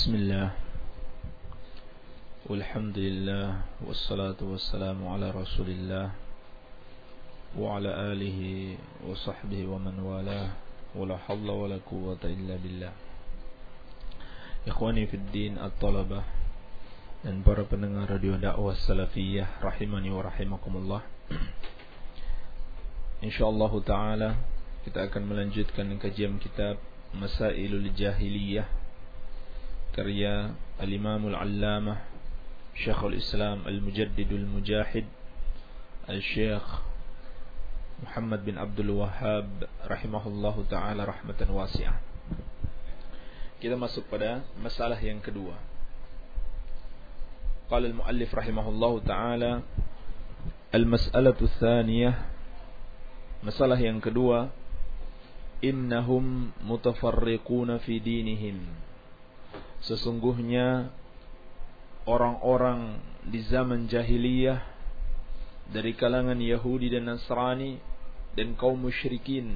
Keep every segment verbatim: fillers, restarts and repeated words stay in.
Bismillah, walhamdulillah, wassalatu wassalamu ala rasulillah wa ala alihi wa sahbihi wa man walah, wa la hawla wa la quwwata illa billah. Ikhwani fid din at-talabah dan para pendengar radio dakwah salafiyah rahimani wa rahimakumullah. Insyaallah ta'ala kita akan melanjutkan kajian kitab Masailul Jahiliyah karya Al-Imamul Allamah Syekhul Islam Al-Mujaddidul Mujahid Al-Syekh Muhammad bin Abdul Wahhab rahimahullahu ta'ala rahmatan wasi'ah. Kita masuk pada masalah yang kedua. Qala al-muallif rahimahullahu ta'ala al-mas'alatu tsaniyah, masalah yang kedua, innahum mutafarriquna fi dinihim. Sesungguhnya orang-orang di zaman jahiliyah dari kalangan Yahudi dan Nasrani dan kaum musyrikin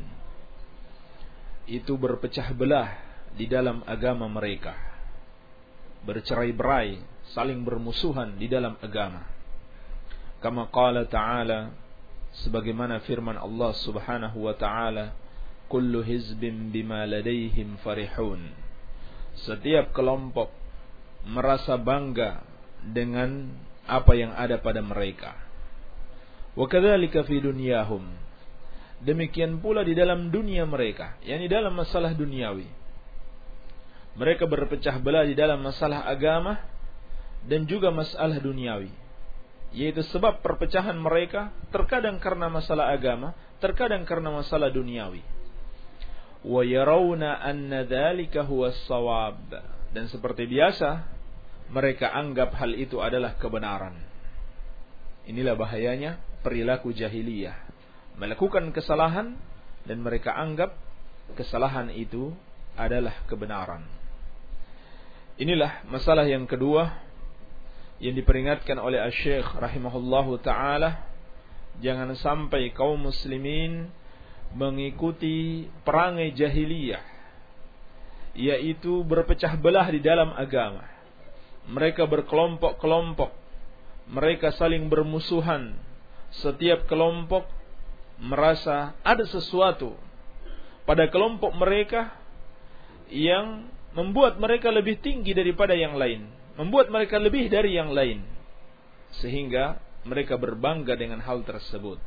itu berpecah belah di dalam agama mereka, bercerai-berai, saling bermusuhan di dalam agama. Kama qala ta'ala, sebagaimana firman Allah Subhanahu wa ta'ala, kullu hizbin bima ladaihim farihun. Setiap kelompok merasa bangga dengan apa yang ada pada mereka. Wa kadzalika fi dunyahum. Demikian pula di dalam dunia mereka, yakni dalam masalah duniawi. Mereka berpecah belah di dalam masalah agama dan juga masalah duniawi. Yaitu sebab perpecahan mereka terkadang karena masalah agama, terkadang karena masalah duniawi. Wa yarawna anna dzalika huwa as-shawab, dan seperti biasa mereka anggap hal itu adalah kebenaran. Inilah bahayanya perilaku jahiliyah, melakukan kesalahan dan mereka anggap kesalahan itu adalah kebenaran. Inilah masalah yang kedua yang diperingatkan oleh Asy-Syaikh rahimahullahu taala, jangan sampai kaum muslimin mengikuti perangai jahiliyah, yaitu berpecah belah di dalam agama. Mereka berkelompok-kelompok, mereka saling bermusuhan. Setiap kelompok merasa ada sesuatu pada kelompok mereka yang membuat mereka lebih tinggi daripada yang lain, membuat mereka lebih dari yang lain, sehingga mereka berbangga dengan hal tersebut.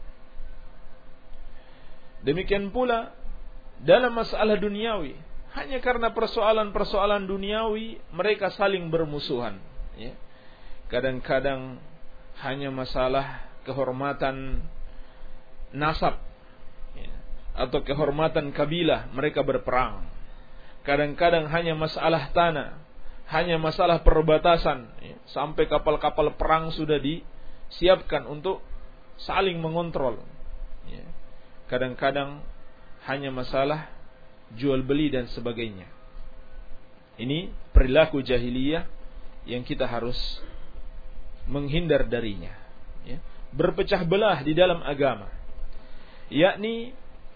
Demikian pula dalam masalah duniawi, hanya karena persoalan-persoalan duniawi mereka saling bermusuhan, ya. Kadang-kadang hanya masalah kehormatan nasab, ya, atau kehormatan kabilah mereka berperang. Kadang-kadang hanya masalah tanah, hanya masalah perbatasan, ya, sampai kapal-kapal perang sudah disiapkan untuk saling mengontrol, ya. Kadang-kadang hanya masalah jual beli dan sebagainya. Ini perilaku jahiliyah yang kita harus menghindar darinya, ya. Berpecah belah di dalam agama, yakni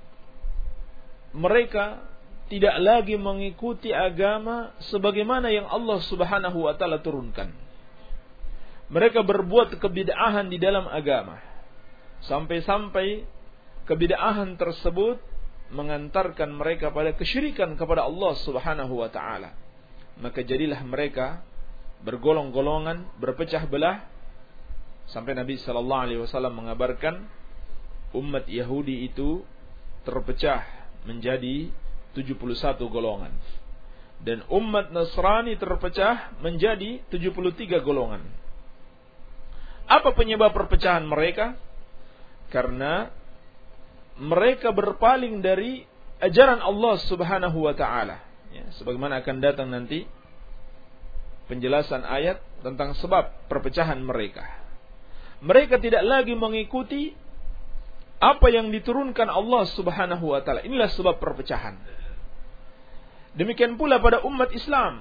mereka tidak lagi mengikuti agama sebagaimana yang Allah Subhanahu wa ta'ala turunkan. Mereka berbuat kebid'ahan di dalam agama, sampai-sampai kebid'ahan tersebut mengantarkan mereka pada kesyirikan kepada Allah Subhanahu wa ta'ala. Maka jadilah mereka bergolong-golongan, berpecah belah, sampai Nabi sallallahu alaihi wasallam mengabarkan umat Yahudi itu terpecah menjadi tujuh puluh satu golongan, dan umat Nasrani terpecah menjadi tujuh puluh tiga golongan. Apa penyebab perpecahan mereka? Karena mereka berpaling dari ajaran Allah Subhanahu wa ta'ala, ya, sebagaimana akan datang nanti penjelasan ayat tentang sebab perpecahan mereka. Mereka tidak lagi mengikuti apa yang diturunkan Allah Subhanahu wa ta'ala. Inilah sebab perpecahan. Demikian pula pada umat Islam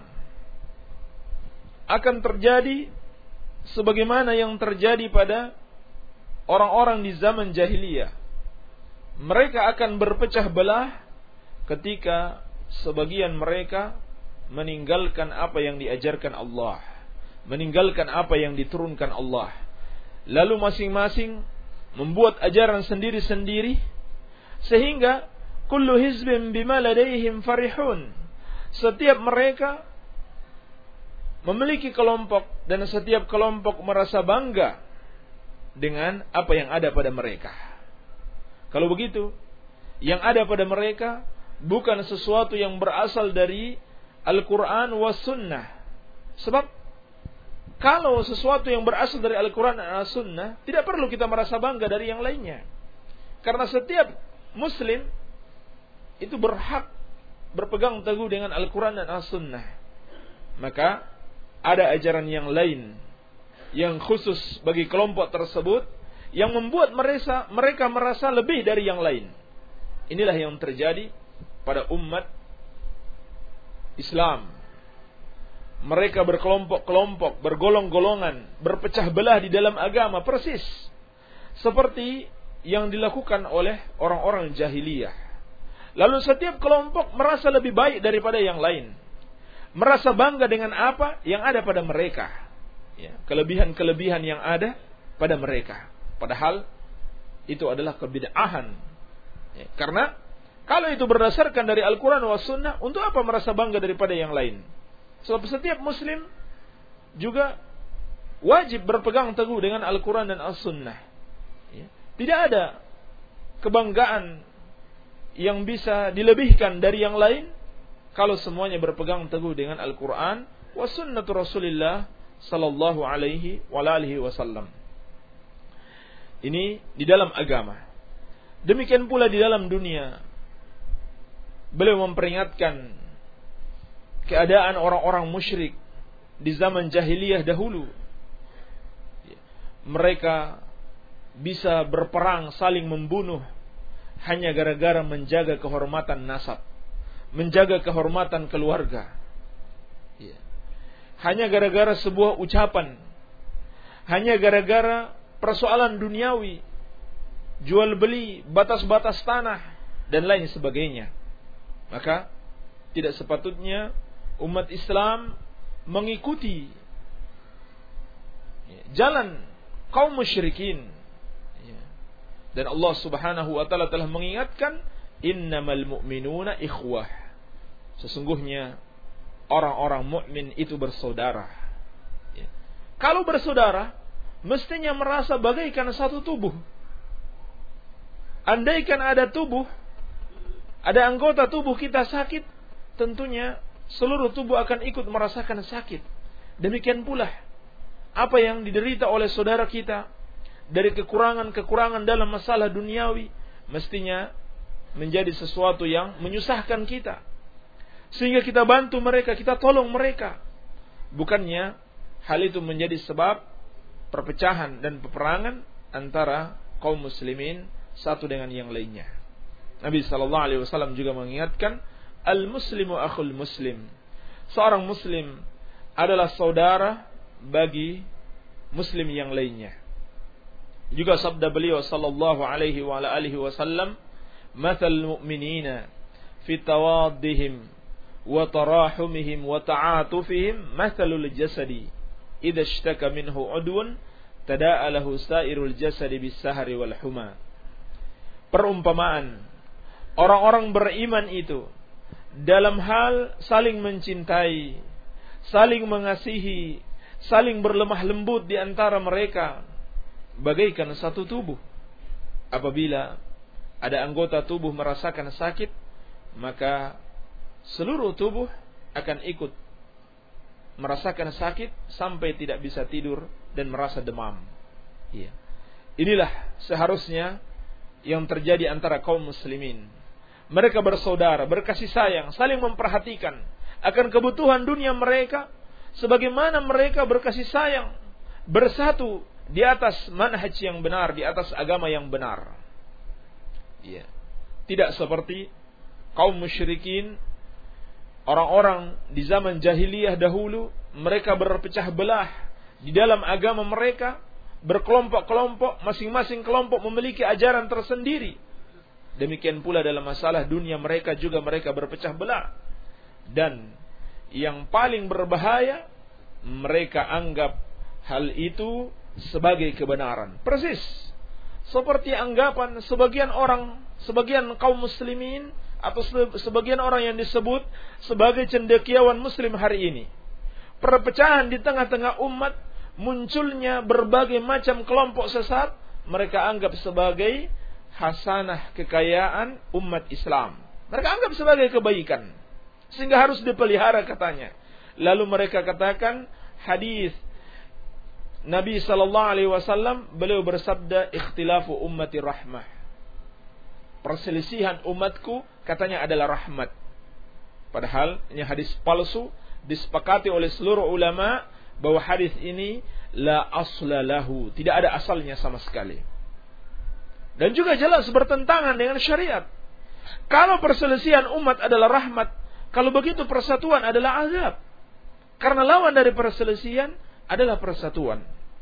akan terjadi sebagaimana yang terjadi pada orang-orang di zaman jahiliyah. Mereka akan berpecah belah ketika sebagian mereka meninggalkan apa yang diajarkan Allah, meninggalkan apa yang diturunkan Allah. Lalu masing-masing membuat ajaran sendiri-sendiri, sehingga kullu hizbin bima ladaihim farihun. Setiap mereka memiliki kelompok dan setiap kelompok merasa bangga dengan apa yang ada pada mereka. Kalau begitu, yang ada pada mereka bukan sesuatu yang berasal dari Al-Quran was Sunnah. Sebab kalau sesuatu yang berasal dari Al-Quran dan As-Sunnah, tidak perlu kita merasa bangga dari yang lainnya. Karena setiap Muslim itu berhak berpegang teguh dengan Al-Quran dan As-Sunnah. Maka ada ajaran yang lain yang khusus bagi kelompok tersebut, yang membuat mereka, mereka merasa lebih dari yang lain. Inilah yang terjadi pada umat Islam. Mereka berkelompok-kelompok, bergolong-golongan, berpecah belah di dalam agama, persis seperti yang dilakukan oleh orang-orang jahiliyah. Lalu setiap kelompok merasa lebih baik daripada yang lain, merasa bangga dengan apa yang ada pada mereka, ya, kelebihan-kelebihan yang ada pada mereka. Padahal itu adalah kebid'ahan, ya, karena kalau itu berdasarkan dari Al-Quran was Sunnah, untuk apa merasa bangga daripada yang lain? Sebab setiap Muslim juga wajib berpegang teguh dengan Al-Quran dan As-Sunnah, ya. Tidak ada kebanggaan yang bisa dilebihkan dari yang lain kalau semuanya berpegang teguh dengan Al-Quran wa sunnatu Rasulillah sallallahu alaihi wa alihi wasallam. Ini di dalam agama. Demikian pula di dalam dunia. Beliau memperingatkan keadaan orang-orang musyrik di zaman jahiliyah dahulu. Mereka bisa berperang, saling membunuh hanya gara-gara menjaga kehormatan nasab, menjaga kehormatan keluarga. Hanya gara-gara sebuah ucapan, hanya gara-gara persoalan duniawi, jual beli, batas-batas tanah dan lain sebagainya. Maka tidak sepatutnya umat Islam mengikuti jalan kaum musyrikin. Dan Allah Subhanahu wa taala telah mengingatkan, innamal mu'minuna ikhwah. Sesungguhnya orang-orang mukmin itu bersaudara. Ya. Kalau bersaudara, mestinya merasa bagaikan satu tubuh. Andaikan ada tubuh, ada anggota tubuh kita sakit, tentunya seluruh tubuh akan ikut merasakan sakit. Demikian pula apa yang diderita oleh saudara kita dari kekurangan-kekurangan dalam masalah duniawi, mestinya menjadi sesuatu yang menyusahkan kita, sehingga kita bantu mereka, kita tolong mereka. Bukannya hal itu menjadi sebab perpecahan dan peperangan antara kaum muslimin satu dengan yang lainnya. Nabi sallallahu alaihi wasallam juga mengingatkan, al-muslimu akhul muslim. Seorang muslim adalah saudara bagi muslim yang lainnya. Juga sabda beliau sallallahu alaihi wa alihi wasallam, "Mathal mu'minina fi tawaddihim wa tarahumihim wa ta'atufihim mathalul jasadi idza ishtaka minhu 'udwun tada'a lahu sa'irul jasadi bis-sahri wal huma." Perumpamaan orang-orang beriman itu dalam hal saling mencintai, saling mengasihi, saling berlemah lembut di antara mereka, bagaikan satu tubuh. Apabila ada anggota tubuh merasakan sakit, maka seluruh tubuh akan ikut merasakan sakit sampai tidak bisa tidur dan merasa demam. Iya. Inilah seharusnya yang terjadi antara kaum muslimin. Mereka bersaudara, berkasih sayang, saling memperhatikan akan kebutuhan dunia mereka, sebagaimana mereka berkasih sayang, bersatu di atas manhaj yang benar, di atas agama yang benar. Ya. Tidak seperti kaum musyrikin, orang-orang di zaman jahiliyah dahulu, mereka berpecah belah di dalam agama mereka, berkelompok-kelompok, masing-masing kelompok memiliki ajaran tersendiri. Demikian pula dalam masalah dunia mereka juga mereka berpecah belah. Dan yang paling berbahaya, mereka anggap hal itu sebagai kebenaran. Persis seperti anggapan sebagian orang, sebagian kaum muslimin atau sebagian orang yang disebut sebagai cendekiawan muslim hari ini. Perpecahan di tengah-tengah umat, munculnya berbagai macam kelompok sesat, mereka anggap sebagai hasanah kekayaan umat Islam. Mereka anggap sebagai kebaikan, sehingga harus dipelihara katanya. Lalu mereka katakan hadis Nabi sallallahu alaihi wasallam, beliau bersabda, ikhtilafu ummati rahmah. Perselisihan umatku katanya adalah rahmat. Padahal ini hadis palsu, disepakati oleh seluruh ulama bahwa hadis ini la asla lahu, tidak ada asalnya sama sekali. Dan juga jelas bertentangan dengan syariat. Kalau perselisihan umat adalah rahmat, kalau begitu persatuan adalah azab. Karena lawan dari perselisihan adalah persatuan.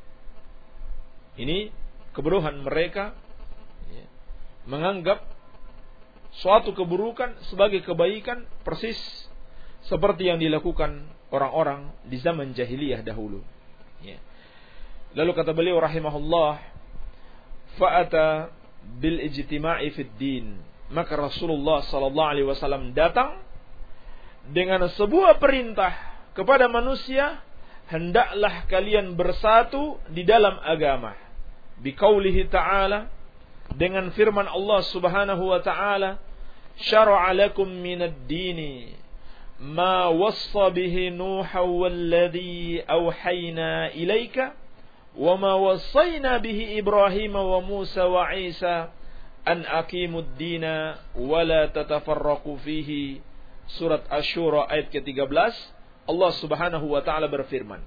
Ini kebodohan mereka, ya, menganggap suatu keburukan sebagai kebaikan, persis seperti yang dilakukan orang-orang di zaman jahiliyah dahulu. Ya. Lalu kata beliau rahimahullah, fa'ata bil ijtima'i fid din. Maka Rasulullah sallallahu alaihi wasallam datang dengan sebuah perintah kepada manusia, hendaklah kalian bersatu di dalam agama. Biqaulihi ta'ala, dengan firman Allah Subhanahu wa ta'ala, syara'a lakum minad dini ma wassa bihi Nuha walladhi awhayna ilaika wa ma wassayna bihi Ibrahim wa Musa wa Isa an aqimud dina wa la tatafarraqu fihi. Surat Asy-Syura ayat ke tiga belas. Allah Subhanahu wa ta'ala berfirman,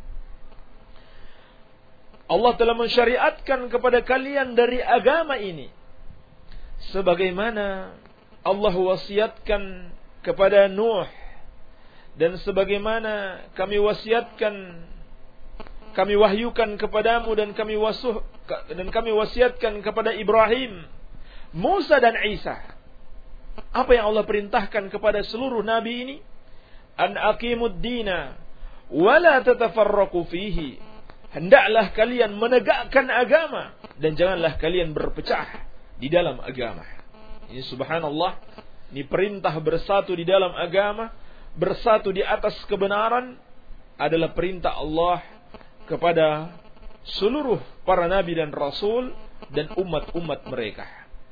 Allah telah mensyariatkan kepada kalian dari agama ini sebagaimana Allah wasiatkan kepada Nuh, dan sebagaimana kami wasiatkan, kami wahyukan kepadamu, dan kami wasuh dan kami wasiatkan kepada Ibrahim, Musa dan Isa. Apa yang Allah perintahkan kepada seluruh nabi ini? An aqimud dina wa la tatafarraqu fihi. Hendaklah kalian menegakkan agama dan janganlah kalian berpecah di dalam agama. Ini subhanallah, ini perintah bersatu di dalam agama, bersatu di atas kebenaran adalah perintah Allah kepada seluruh para nabi dan rasul dan umat-umat mereka.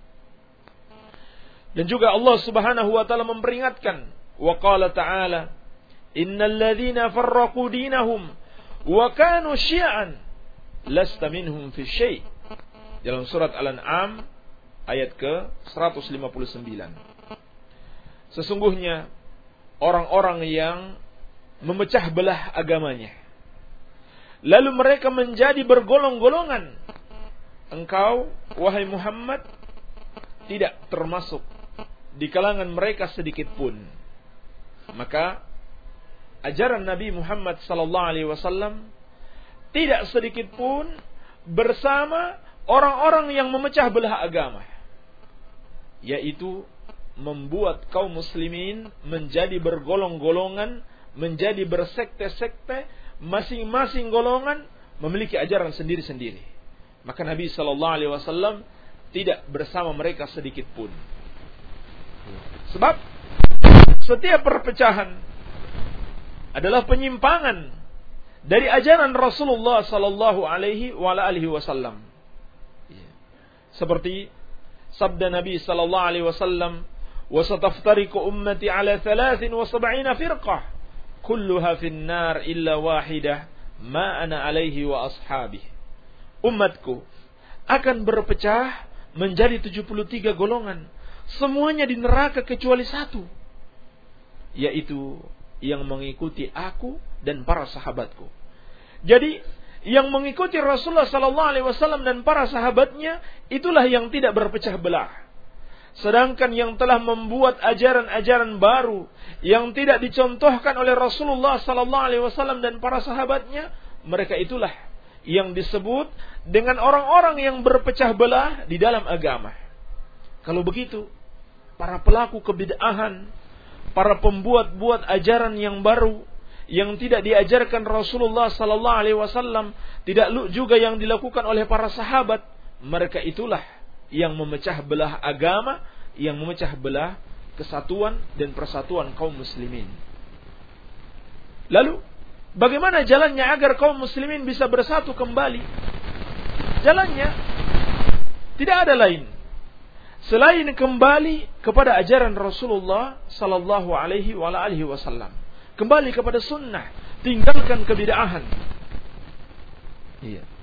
Dan juga Allah Subhanahu wa taala memperingatkan, wa qala ta'ala, innal ladzina farraqu dinahum wa kanu syi'an lasta minhum fi syai'. Dalam surat Al-An'am ayat ke seratus lima puluh sembilan. Sesungguhnya orang-orang yang memecah belah agamanya, lalu mereka menjadi bergolong-golongan, engkau wahai Muhammad tidak termasuk di kalangan mereka sedikit pun. Maka ajaran Nabi Muhammad sallallahu alaihi wasallam tidak sedikit pun bersama orang-orang yang memecah belah agama, yaitu membuat kaum muslimin menjadi bergolong-golongan, menjadi bersekte-sekte, masing-masing golongan memiliki ajaran sendiri-sendiri. Maka Nabi sallallahu alaihi wasallam tidak bersama mereka sedikit pun. Sebab setiap perpecahan adalah penyimpangan dari ajaran Rasulullah sallallahu alaihi wasallam. Seperti sabda Nabi sallallahu alaihi wasallam, "Wa sataftariqu ummati ala thalathin wa sab'ina firqah, kulluha fin nar illa wahidah, ma ana alaihi wa ashabi." Umatku akan berpecah menjadi tujuh puluh tiga golongan, semuanya di neraka kecuali satu, yaitu yang mengikuti aku dan para sahabatku. Jadi yang mengikuti Rasulullah sallallahu alaihi wasallam dan para sahabatnya itulah yang tidak berpecah belah. Sedangkan yang telah membuat ajaran-ajaran baru yang tidak dicontohkan oleh Rasulullah sallallahu alaihi wasallam dan para sahabatnya, mereka itulah yang disebut dengan orang-orang yang berpecah belah di dalam agama. Kalau begitu, para pelaku kebid'ahan, para pembuat-buat ajaran yang baru yang tidak diajarkan Rasulullah sallallahu alaihi wasallam, tidak juga yang dilakukan oleh para sahabat, mereka itulah yang memecah belah agama, yang memecah belah kesatuan dan persatuan kaum muslimin. Lalu, bagaimana jalannya agar kaum muslimin bisa bersatu kembali? Jalannya tidak ada lain selain kembali kepada ajaran Rasulullah sallallahu alaihi wasallam. Kembali kepada sunnah, tinggalkan kebid'ahan. Iya.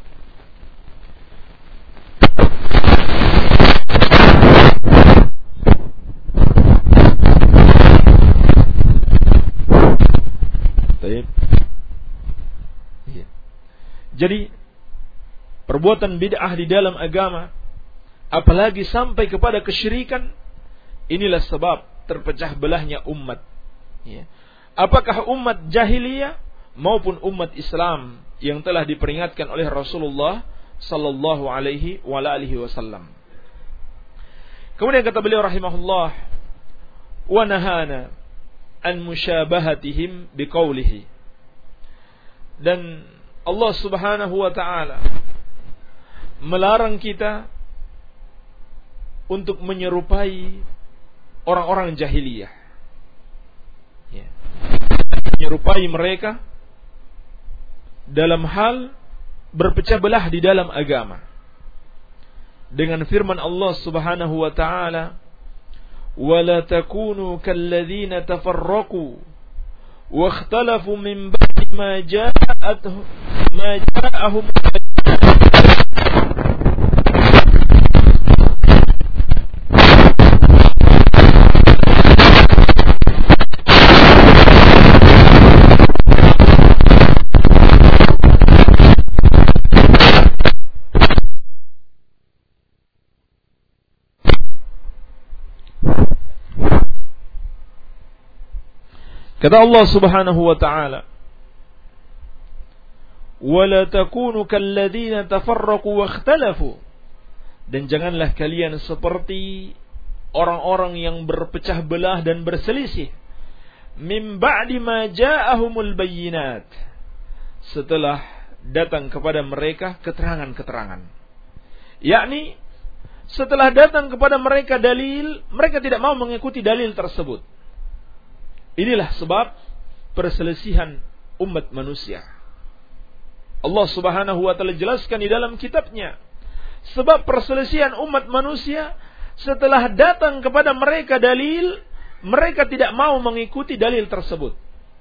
Baik. Iya. Jadi perbuatan bid'ah di dalam agama, apalagi sampai kepada kesyirikan, inilah sebab terpecah belahnya umat. Ya. Apakah umat jahiliyah maupun umat Islam yang telah diperingatkan oleh Rasulullah sallallahu alaihi wasallam. Kemudian kata beliau rahimahullah, wa nahana an musyabahatihim biqaulihi. Dan Allah Subhanahu wa taala melarang kita untuk menyerupai orang-orang jahiliyah, ya. Menyerupai mereka dalam hal berpecah belah di dalam agama, dengan firman Allah Subhanahu wa taala, "Wala takunu kalladzina tafarraqu wa ikhtalafu min ba'di ma ja'atuhum ma ja'ahum." Kata Allah Subhanahu wa ta'ala, "Wala takunu kalladzina tafarraqu wa ikhtalafu." Dan janganlah kalian seperti orang-orang yang berpecah belah dan berselisih, min ba'di ma ja'ahumul bayyinat, setelah datang kepada mereka keterangan-keterangan. Yakni setelah datang kepada mereka dalil, mereka tidak mau mengikuti dalil tersebut. Inilah sebab perselisihan umat manusia. Allah Subhanahu wa taala jelaskan di dalam kitabnya, sebab perselisihan umat manusia setelah datang kepada mereka dalil, mereka tidak mau mengikuti dalil tersebut.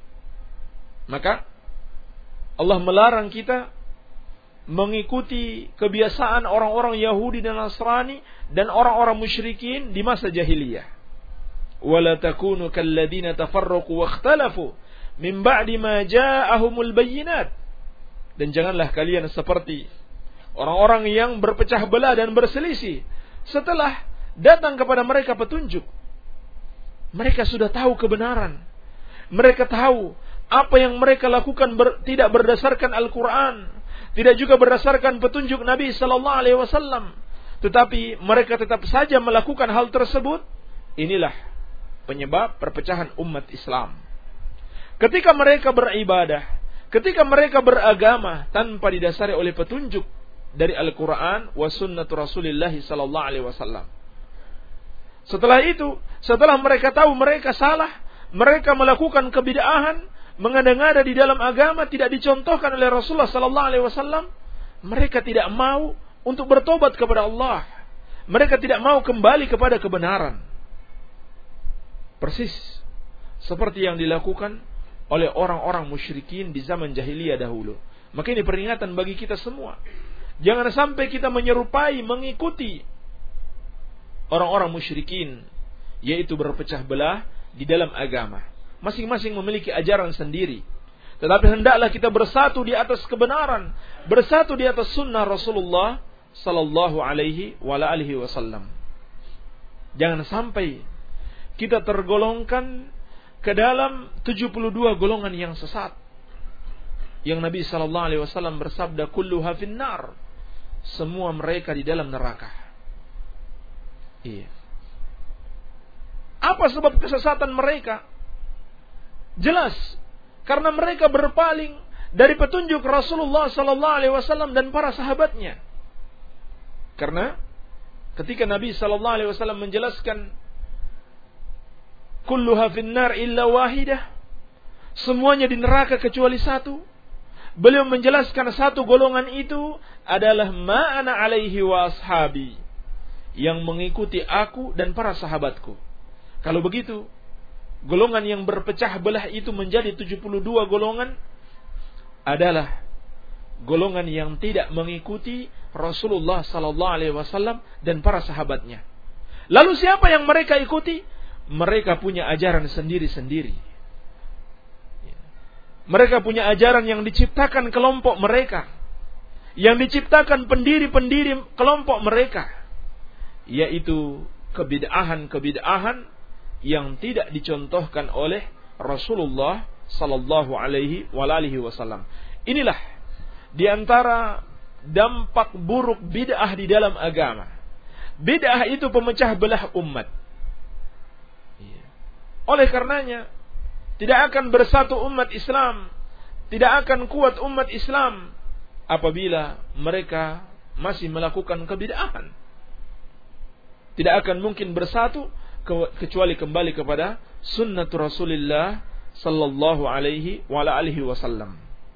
Maka Allah melarang kita mengikuti kebiasaan orang-orang Yahudi dan Nasrani dan orang-orang musyrikin di masa jahiliyah. Wala takunu kalladzina tafarraqu wa ikhtalafu min ba'di ma ja'ahumul bayyinat. Dan janganlah kalian seperti orang-orang yang berpecah belah dan berselisih setelah datang kepada mereka petunjuk. Mereka sudah tahu kebenaran. Mereka tahu apa yang mereka lakukan ber, tidak berdasarkan Al-Quran, tidak juga berdasarkan petunjuk Nabi sallallahu alaihi wasallam, tetapi mereka tetap saja melakukan hal tersebut. Inilah penyebab perpecahan umat Islam. Ketika mereka beribadah, ketika mereka beragama tanpa didasari oleh petunjuk dari Al-Quran wa sunnatu Rasulillah sallallahu alaihi wasallam. Setelah itu, setelah mereka tahu mereka salah, mereka melakukan kebid'ahan, mengada-ngada di dalam agama tidak dicontohkan oleh Rasulullah sallallahu alaihi wasallam, mereka tidak mau untuk bertobat kepada Allah. Mereka tidak mau kembali kepada kebenaran. Persis seperti yang dilakukan oleh orang-orang musyrikin di zaman jahiliyah dahulu. Maka ini peringatan bagi kita semua. Jangan sampai kita menyerupai, mengikuti orang-orang musyrikin, yaitu berpecah belah di dalam agama. Masing-masing memiliki ajaran sendiri. Tetapi hendaklah kita bersatu di atas kebenaran, bersatu di atas sunnah Rasulullah sallallahu alaihi wasallam. Jangan sampai kita tergolongkan ke dalam tujuh puluh dua golongan yang sesat. Yang Nabi sallallahu alaihi wasallam bersabda, kulluha finnar. Semua mereka di dalam neraka. Iya. Apa sebab kesesatan mereka? Jelas, karena mereka berpaling dari petunjuk Rasulullah sallallahu alaihi wasallam dan para sahabatnya. Karena ketika Nabi sallallahu alaihi wasallam menjelaskan kulluha finnar illa wahidah, semuanya di neraka kecuali satu, beliau menjelaskan satu golongan itu adalah ma ana alaihi wa ashabi, yang mengikuti aku dan para sahabatku. Kalau begitu, golongan yang berpecah belah itu menjadi tujuh puluh dua golongan adalah golongan yang tidak mengikuti Rasulullah sallallahu alaihi wasallam dan para sahabatnya. Lalu siapa yang mereka ikuti? Mereka punya ajaran sendiri-sendiri. Mereka punya ajaran yang diciptakan kelompok mereka, yang diciptakan pendiri-pendiri kelompok mereka, yaitu kebid'ahan-kebid'ahan yang tidak dicontohkan oleh Rasulullah sallallahu alaihi wasallam. Inilah di antara dampak buruk bid'ah di dalam agama. Bid'ah itu pemecah belah umat. Oleh karenanya, tidak akan bersatu umat Islam, tidak akan kuat umat Islam apabila mereka masih melakukan kebid'ahan. Tidak akan mungkin bersatu kecuali kembali kepada sunnatul Rasulullah sallallahu alaihi wa alihi wasallam.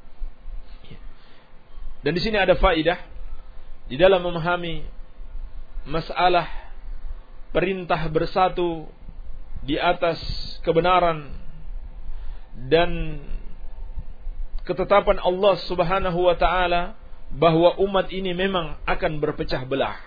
Dan di sini ada faidah di dalam memahami masalah perintah bersatu di atas kebenaran dan ketetapan Allah Subhanahu wa taala bahwa umat ini memang akan berpecah belah.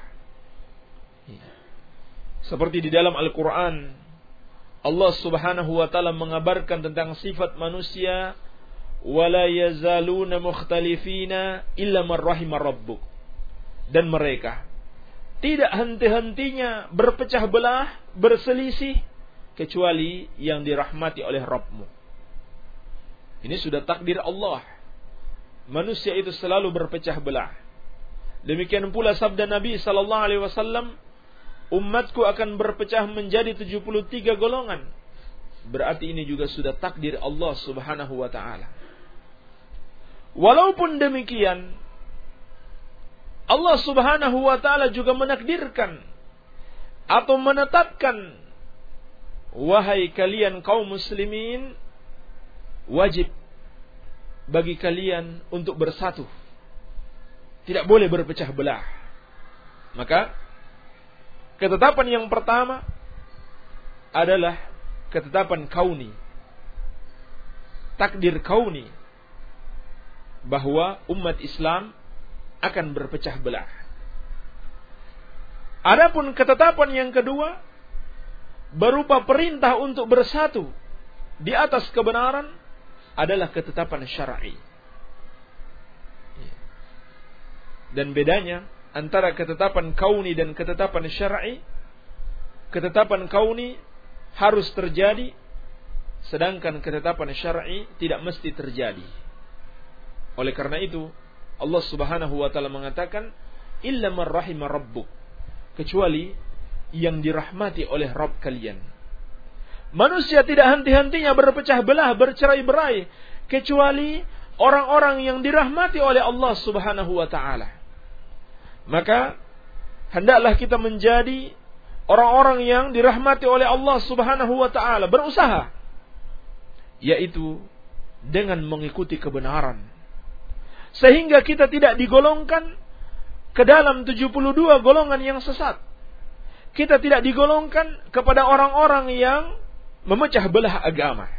Seperti di dalam Al-Quran, Allah Subhanahu wa ta'ala mengabarkan tentang sifat manusia, wala yazaluna mukhtalifina illa man rahima rabbuk. Dan mereka tidak henti-hentinya berpecah belah, berselisih, kecuali yang dirahmati oleh Rabbmu. Ini sudah takdir Allah. Manusia itu selalu berpecah belah. Demikian pula sabda Nabi sallallahu alaihi wasallam, umatku akan berpecah menjadi tujuh puluh tiga golongan. Berarti ini juga sudah takdir Allah Subhanahu wa ta'ala. Walaupun demikian, Allah Subhanahu wa ta'ala juga menakdirkan atau menetapkan, wahai kalian kaum muslimin, wajib bagi kalian untuk bersatu. Tidak boleh berpecah belah. Maka ketetapan yang pertama adalah ketetapan kauni, takdir kauni, bahwa umat Islam akan berpecah belah. Adapun ketetapan yang kedua berupa perintah untuk bersatu di atas kebenaran adalah ketetapan syar'i. Dan bedanya antara ketetapan kauni dan ketetapan syar'i, ketetapan kauni harus terjadi, sedangkan ketetapan syar'i tidak mesti terjadi. Oleh karena itu, Allah Subhanahu wa ta'ala mengatakan, illa man rahima rabbuk, kecuali yang dirahmati oleh Rabb kalian. Manusia tidak henti-hentinya berpecah belah, bercerai-berai, kecuali orang-orang yang dirahmati oleh Allah Subhanahu wa ta'ala. Maka hendaklah kita menjadi orang-orang yang dirahmati oleh Allah Subhanahu wa ta'ala, berusaha, yaitu dengan mengikuti kebenaran, sehingga kita tidak digolongkan ke dalam tujuh puluh dua golongan yang sesat. Kita tidak digolongkan kepada orang-orang yang memecah belah agama.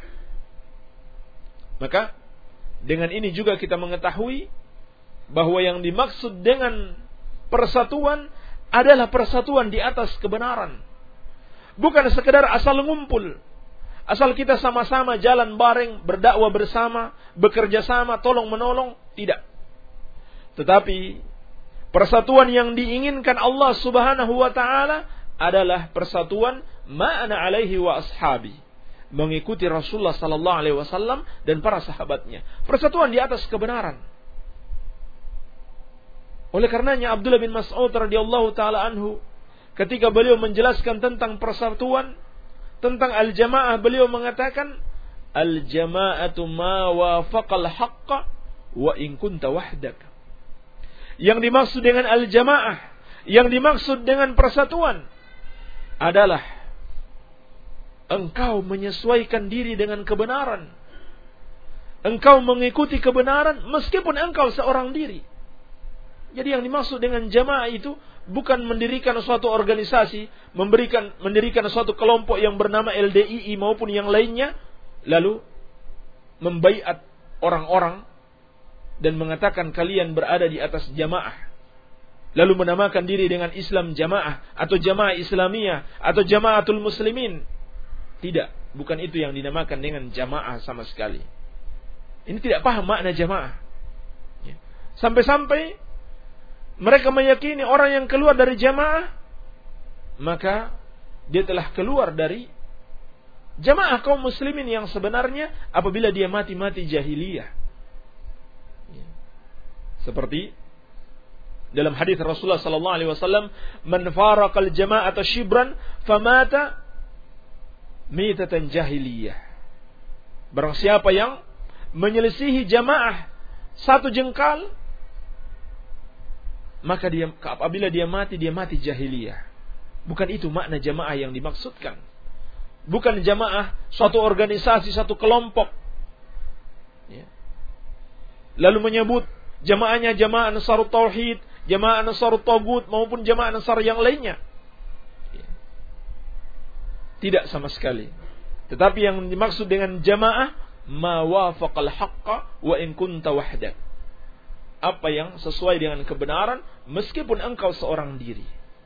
Maka dengan ini juga kita mengetahui bahwa yang dimaksud dengan persatuan adalah persatuan di atas kebenaran. Bukan sekedar asal ngumpul, asal kita sama-sama jalan bareng, berdakwah bersama, bekerja sama, tolong menolong, tidak. Tetapi persatuan yang diinginkan Allah Subhanahu wa ta'ala adalah persatuan ma'ana alaihi wa ashabi, mengikuti Rasulullah sallallahu alaihi wasallam dan para sahabatnya. Persatuan di atas kebenaran. Oleh karenanya Abdullah bin Mas'ud radhiyallahu taala anhu, ketika beliau menjelaskan tentang persatuan, tentang al-jamaah, beliau mengatakan al-jama'atu ma wafaqal haqqa wa in kunta wahdak. Yang dimaksud dengan al-jamaah, yang dimaksud dengan persatuan adalah engkau menyesuaikan diri dengan kebenaran. Engkau mengikuti kebenaran meskipun engkau seorang diri. Jadi yang dimaksud dengan jamaah itu bukan mendirikan suatu organisasi, memberikan mendirikan suatu kelompok yang bernama L D I I maupun yang lainnya, lalu membaiat orang-orang dan mengatakan kalian berada di atas jamaah, lalu menamakan diri dengan Islam jamaah atau jamaah Islamiyah atau jamaatul muslimin. Tidak, bukan itu yang dinamakan dengan jamaah sama sekali. Ini tidak paham makna jamaah. Sampai-sampai mereka meyakini orang yang keluar dari jamaah, maka dia telah keluar dari jamaah kaum muslimin yang sebenarnya apabila dia mati-mati jahiliyah. Seperti dalam hadis Rasulullah sallallahu alaihi wasallam, "Man faraqal jama'ata shibran famata mitatan jahiliyah." Barang siapa yang menyelisihi jamaah satu jengkal, maka dia apabila dia mati, dia mati jahiliyah. Bukan itu makna jamaah yang dimaksudkan. Bukan jamaah suatu organisasi, satu kelompok. Ya. Lalu menyebut jamaahnya jamaah Ansarut Tauhid, jamaah Ansarut Tagut maupun jamaah Ansar yang lainnya. Ya. Tidak sama sekali. Tetapi yang dimaksud dengan jamaah ma wafaqal haqqa wa in kunta wahdak. Apa yang sesuai dengan kebenaran meskipun engkau seorang diri.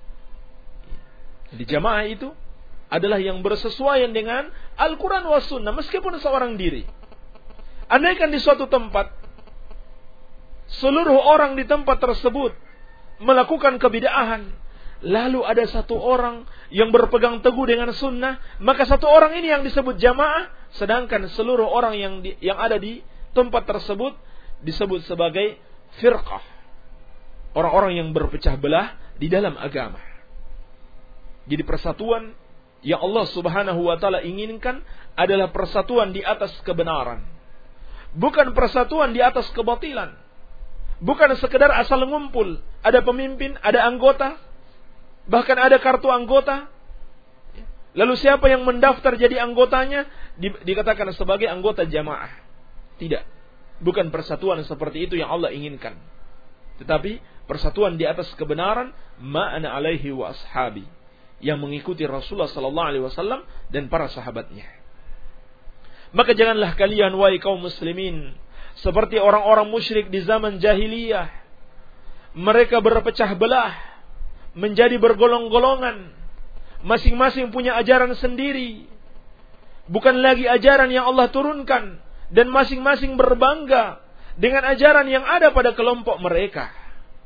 Jadi jamaah itu adalah yang bersesuaian dengan Al-Quran wa Sunnah meskipun seorang diri. Andaikan di suatu tempat seluruh orang di tempat tersebut melakukan kebid'ahan, lalu ada satu orang yang berpegang teguh dengan sunnah, maka satu orang ini yang disebut jamaah, sedangkan seluruh orang yang di, yang ada di tempat tersebut disebut sebagai firqah, orang-orang yang berpecah belah di dalam agama. Jadi persatuan yang Allah Subhanahu wa taala inginkan adalah persatuan di atas kebenaran, bukan persatuan di atas kebatilan. Bukan sekedar asal ngumpul, ada pemimpin, ada anggota, bahkan ada kartu anggota, lalu siapa yang mendaftar jadi anggotanya di, dikatakan sebagai anggota jamaah. Tidak, bukan persatuan seperti itu yang Allah inginkan. Tetapi persatuan di atas kebenaran, ma'ana alaihi wa ashabi, yang mengikuti Rasulullah sallallahu alaihi wasallam dan para sahabatnya. Maka janganlah kalian wahai kaum muslimin seperti orang-orang musyrik di zaman jahiliyah. Mereka berpecah belah, menjadi bergolong-golongan, masing-masing punya ajaran sendiri, bukan lagi ajaran yang Allah turunkan, dan masing-masing berbangga dengan ajaran yang ada pada kelompok mereka.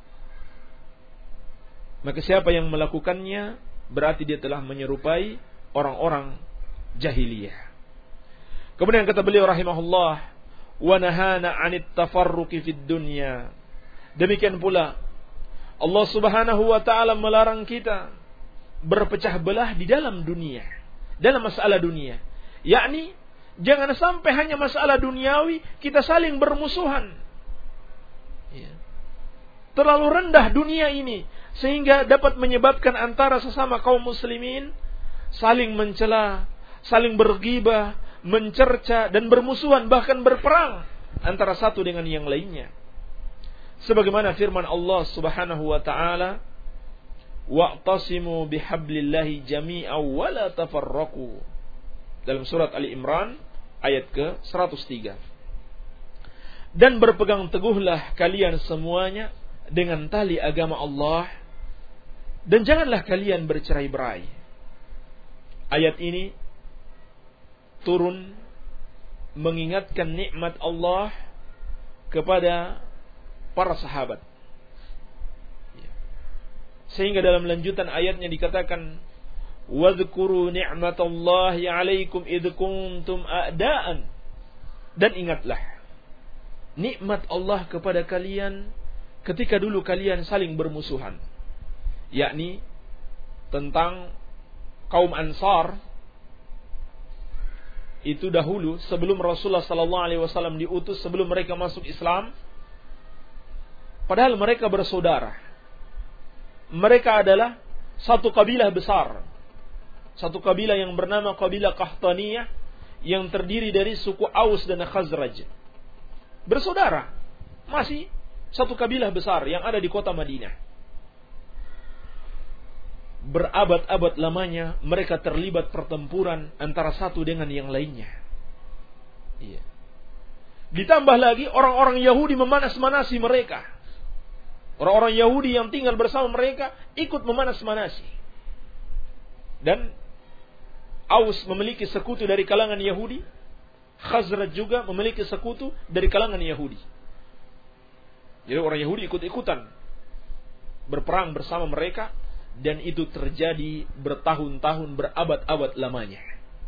Maka siapa yang melakukannya berarti dia telah menyerupai orang-orang jahiliyah. Kemudian kata beliau rahimahullah, wa nahana 'anit tafarruqi fid dunya. Demikian pula Allah Subhanahu wa taala melarang kita berpecah belah di dalam dunia, dalam masalah dunia. Yakni jangan sampai hanya masalah duniawi kita saling bermusuhan. Ya. Terlalu rendah dunia ini sehingga dapat menyebabkan antara sesama kaum muslimin saling mencela, saling berghibah, mencerca dan bermusuhan, bahkan berperang antara satu dengan yang lainnya. Sebagaimana firman Allah Subhanahu wa taala, wa'tasimu bihablillahi jami'an wa la tafarraqu, dalam surat Ali Imran ayat ke seratus tiga. Dan berpegang teguhlah kalian semuanya dengan tali agama Allah, dan janganlah kalian bercerai-berai. Ayat ini turun mengingatkan nikmat Allah kepada para sahabat. Sehingga dalam lanjutan ayatnya dikatakan, wadhkuru ni'matallahi 'alaikum idh kuntum a'da'an. Dan ingatlah nikmat Allah kepada kalian ketika dulu kalian saling bermusuhan. Yakni tentang kaum Ansar itu dahulu sebelum Rasulullah sallallahu alaihi wasallam diutus, sebelum mereka masuk Islam, padahal mereka bersaudara. Mereka adalah satu kabilah besar. Satu kabilah yang bernama kabilah Qahtaniyah yang terdiri dari suku Aus dan Khazraj. Bersaudara. Masih satu kabilah besar yang ada di kota Madinah. Berabad-abad lamanya mereka terlibat pertempuran antara satu dengan yang lainnya. Iya. Ditambah lagi orang-orang Yahudi memanas-manasi mereka. Orang-orang Yahudi yang tinggal bersama mereka ikut memanas-manasi. Dan Aus memiliki sekutu dari kalangan Yahudi, Khazraj juga memiliki sekutu dari kalangan Yahudi. Jadi orang Yahudi ikut-ikutan berperang bersama mereka. Dan itu terjadi bertahun-tahun, berabad-abad lamanya.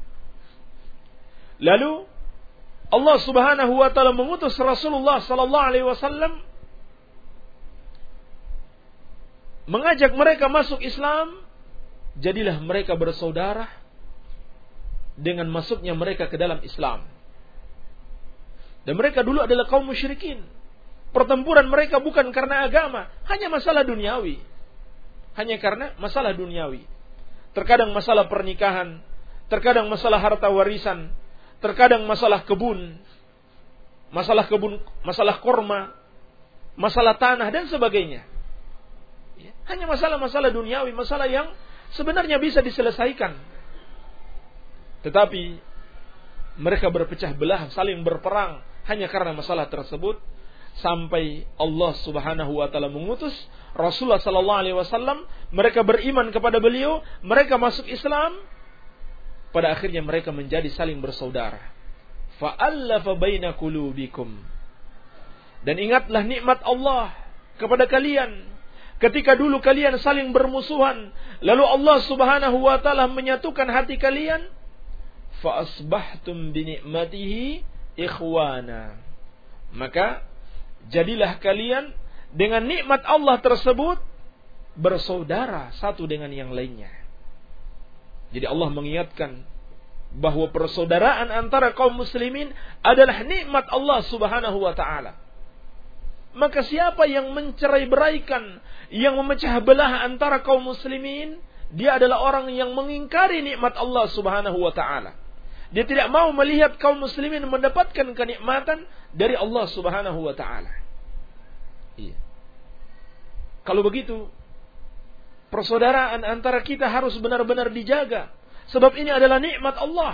Lalu Allah Subhanahu wa taala mengutus Rasulullah sallallahu alaihi wasallam mengajak mereka masuk Islam. Jadilah mereka bersaudara dengan masuknya mereka ke dalam Islam. Dan mereka dulu adalah kaum musyrikin. Pertempuran mereka bukan karena agama, hanya masalah duniawi. Hanya karena masalah duniawi. Terkadang masalah pernikahan, terkadang masalah harta warisan, terkadang masalah kebun, masalah kebun, masalah korma, masalah tanah dan sebagainya. Hanya masalah-masalah duniawi, masalah yang sebenarnya bisa diselesaikan. Tetapi mereka berpecah belah, saling berperang hanya karena masalah tersebut. Sampai Allah Subhanahu wa taala mengutus Rasulullah sallallahu alaihi wasallam, mereka beriman kepada beliau, mereka masuk Islam, pada akhirnya mereka menjadi saling bersaudara. Fa'allafa baina qulubikum. Dan ingatlah nikmat Allah kepada kalian ketika dulu kalian saling bermusuhan, lalu Allah Subhanahu wa taala menyatukan hati kalian, fa asbahtum bi ni'matihi ikhwana. Maka jadilah kalian dengan nikmat Allah tersebut bersaudara satu dengan yang lainnya. Jadi Allah mengingatkan bahwa persaudaraan antara kaum muslimin adalah nikmat Allah Subhanahu wa taala. Maka siapa yang mencerai-beraikan, yang memecah belah antara kaum muslimin, dia adalah orang yang mengingkari nikmat Allah Subhanahu wa taala. Dia tidak mau melihat kaum muslimin mendapatkan kenikmatan dari Allah Subhanahu wa taala. Iya. Kalau begitu, persaudaraan antara kita harus benar-benar dijaga. Sebab ini adalah nikmat Allah.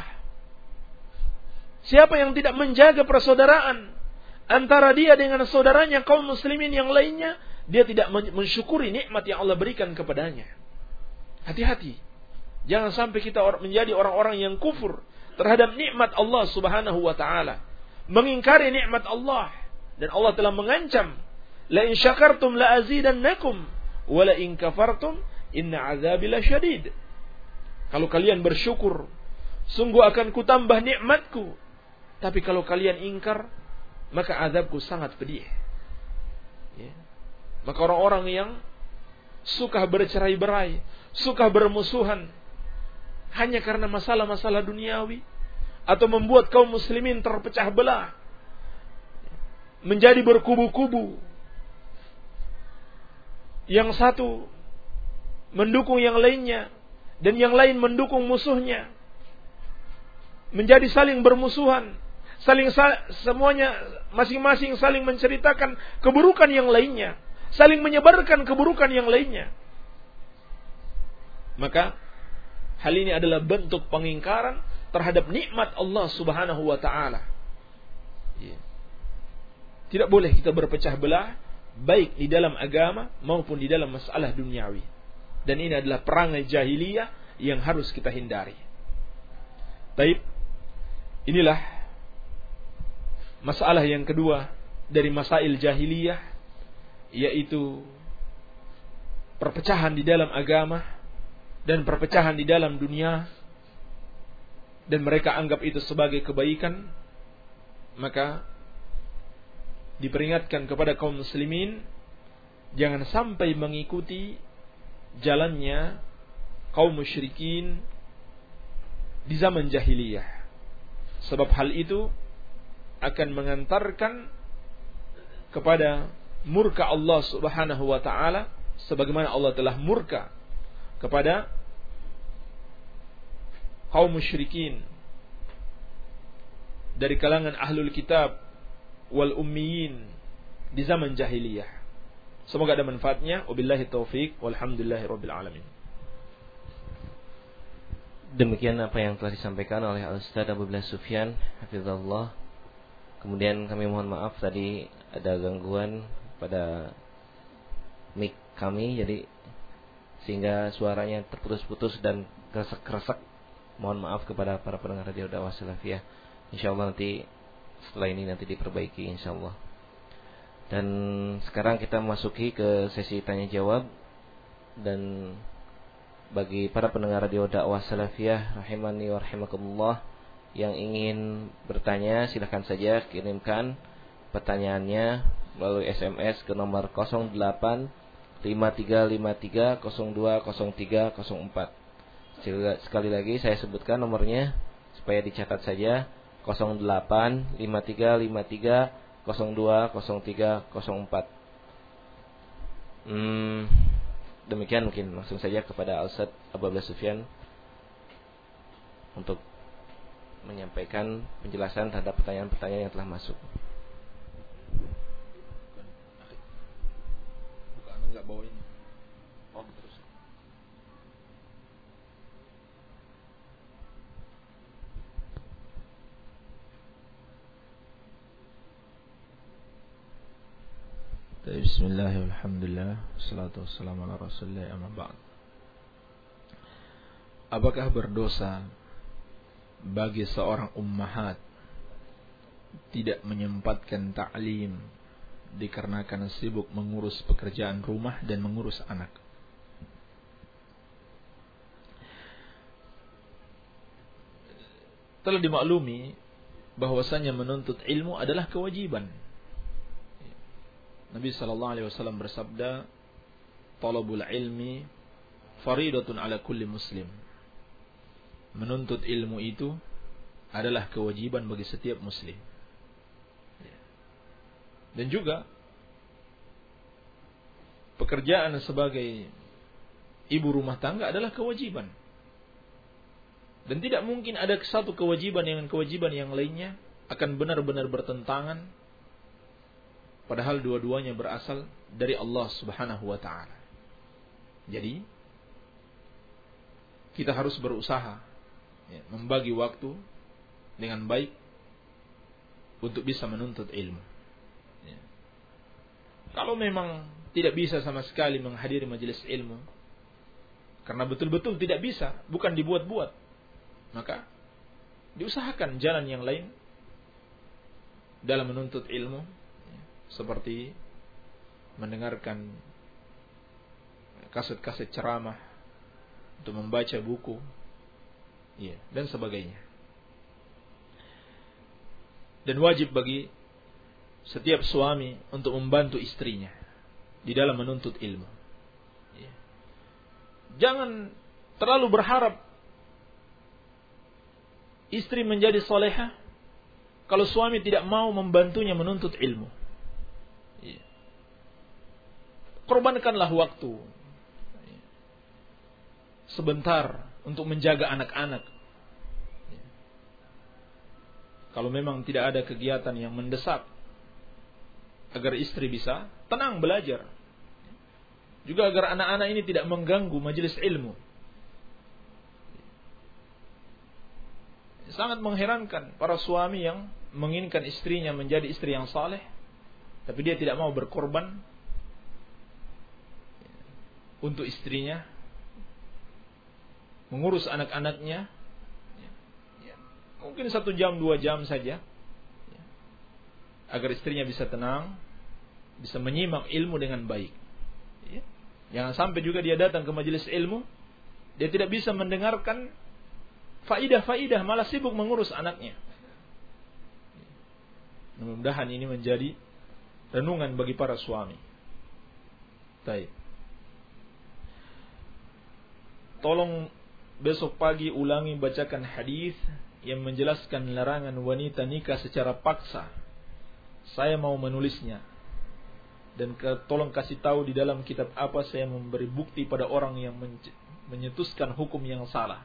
Siapa yang tidak menjaga persaudaraan antara dia dengan saudaranya kaum muslimin yang lainnya, dia tidak mensyukuri nikmat yang Allah berikan kepadanya. Hati-hati. Jangan sampai kita menjadi orang-orang yang kufur terhadap nikmat Allah Subhanahu wa taala, mengingkari nikmat Allah. Dan Allah telah mengancam, la in syakartum la azidannakum wa la in kafartum inna azabi lasyadid. Kalau kalian bersyukur, sungguh akan kutambah nikmatku. Tapi kalau kalian ingkar, maka azabku sangat pedih. Ya. Maka orang-orang yang suka bercerai-berai, suka bermusuhan hanya karena masalah-masalah duniawi, atau membuat kaum muslimin terpecah belah, menjadi berkubu-kubu, yang satu mendukung yang lainnya dan yang lain mendukung musuhnya, menjadi saling bermusuhan, saling semuanya masing-masing saling menceritakan keburukan yang lainnya, saling menyebarkan keburukan yang lainnya. Maka hal ini adalah bentuk pengingkaran terhadap nikmat Allah Subhanahu wa taala. Ya. Tidak boleh kita berpecah belah baik di dalam agama maupun di dalam masalah duniawi. Dan ini adalah perangai jahiliyah yang harus kita hindari. Baik. Inilah masalah yang kedua dari masail jahiliyah, yaitu perpecahan di dalam agama dan perpecahan di dalam dunia, dan mereka anggap itu sebagai kebaikan. Maka diperingatkan kepada kaum muslimin, jangan sampai mengikuti jalannya kaum musyrikin di zaman jahiliyah. Sebab hal itu akan mengantarkan kepada murka Allah Subhanahu wa taala, sebagaimana Allah telah murka kepada kaum musyrikin dari kalangan ahlul kitab wal ummiyin di zaman jahiliyah. Semoga ada manfaatnya. Wabillahi taufik walhamdulillahirabbil alamin. Demikian apa yang telah disampaikan oleh Al-Ustaz Abu Bilal Sufyan hafizahullah. Kemudian kami mohon maaf tadi ada gangguan pada mic kami, jadi sehingga suaranya terputus-putus dan kresek-kresek. Mohon maaf kepada para pendengar radio dakwah salafiyah. Insyaallah nanti setelah ini nanti diperbaiki insyaallah. Dan sekarang kita memasuki ke sesi tanya jawab. Dan bagi para pendengar radio dakwah salafiyah rahimani wa rahimakumullah yang ingin bertanya, silakan saja kirimkan pertanyaannya melalui S M S ke nomor nol delapan lima tiga lima tiga nol dua nol tiga nol empat. Sekali lagi saya sebutkan nomornya supaya dicatat saja, nol delapan lima tiga lima tiga nol dua nol tiga nol empat. Hmm, demikian mungkin langsung saja kepada Al-Ustaz Abu Bilal Sufyan untuk menyampaikan penjelasan terhadap pertanyaan-pertanyaan yang telah masuk. Bukan enggak bawa ini. Oh, terus. Bismillahirrahmanirrahim. Alhamdulillah, wassalatu wassalamu ala Rasulillah, amma ba'd. Apakah berdosa bagi seorang ummahat tidak menyempatkan ta'lim dikarenakan sibuk mengurus pekerjaan rumah dan mengurus anak? Telah dimaklumi bahwasanya menuntut ilmu adalah kewajiban. Nabi sallallahu alaihi wasallam bersabda, "Talabul ilmi faridatun ala kulli muslim." Menuntut ilmu itu adalah kewajiban bagi setiap muslim. Dan juga pekerjaan sebagai ibu rumah tangga adalah kewajiban. Dan tidak mungkin ada satu kewajiban dengan kewajiban yang lainnya akan benar-benar bertentangan, padahal dua-duanya berasal dari Allah Subhanahu wa taala. Jadi kita harus berusaha ya, membagi waktu dengan baik untuk bisa menuntut ilmu. Ya. Kalau memang tidak bisa sama sekali menghadiri majelis ilmu karena betul-betul tidak bisa, bukan dibuat-buat, maka diusahakan jalan yang lain dalam menuntut ilmu, ya, seperti mendengarkan kaset-kaset ceramah, untuk membaca buku, ya, dan sebagainya. Dan wajib bagi setiap suami untuk membantu istrinya di dalam menuntut ilmu. Ya. Jangan terlalu berharap istri menjadi solehah kalau suami tidak mau membantunya menuntut ilmu. Ya. Korbankanlah waktu ya, sebentar untuk menjaga anak-anak. Kalau memang tidak ada kegiatan yang mendesak agar istri bisa tenang belajar. Juga agar anak-anak ini tidak mengganggu majelis ilmu. Sangat mengherankan para suami yang menginginkan istrinya menjadi istri yang saleh, tapi dia tidak mau berkorban untuk istrinya, mengurus anak-anaknya. Mungkin satu jam, dua jam saja, agar istrinya bisa tenang, bisa menyimak ilmu dengan baik. Jangan sampai juga dia datang ke majelis ilmu, dia tidak bisa mendengarkan faidah-faidah, malah sibuk mengurus anaknya. Mudah-mudahan ini menjadi renungan bagi para suami. Baik. Tolong besok pagi ulangi bacakan hadis yang menjelaskan larangan wanita nikah secara paksa. Saya mau menulisnya. Dan ke, tolong kasih tahu di dalam kitab apa saya memberi bukti pada orang yang men, menyetuskan hukum yang salah.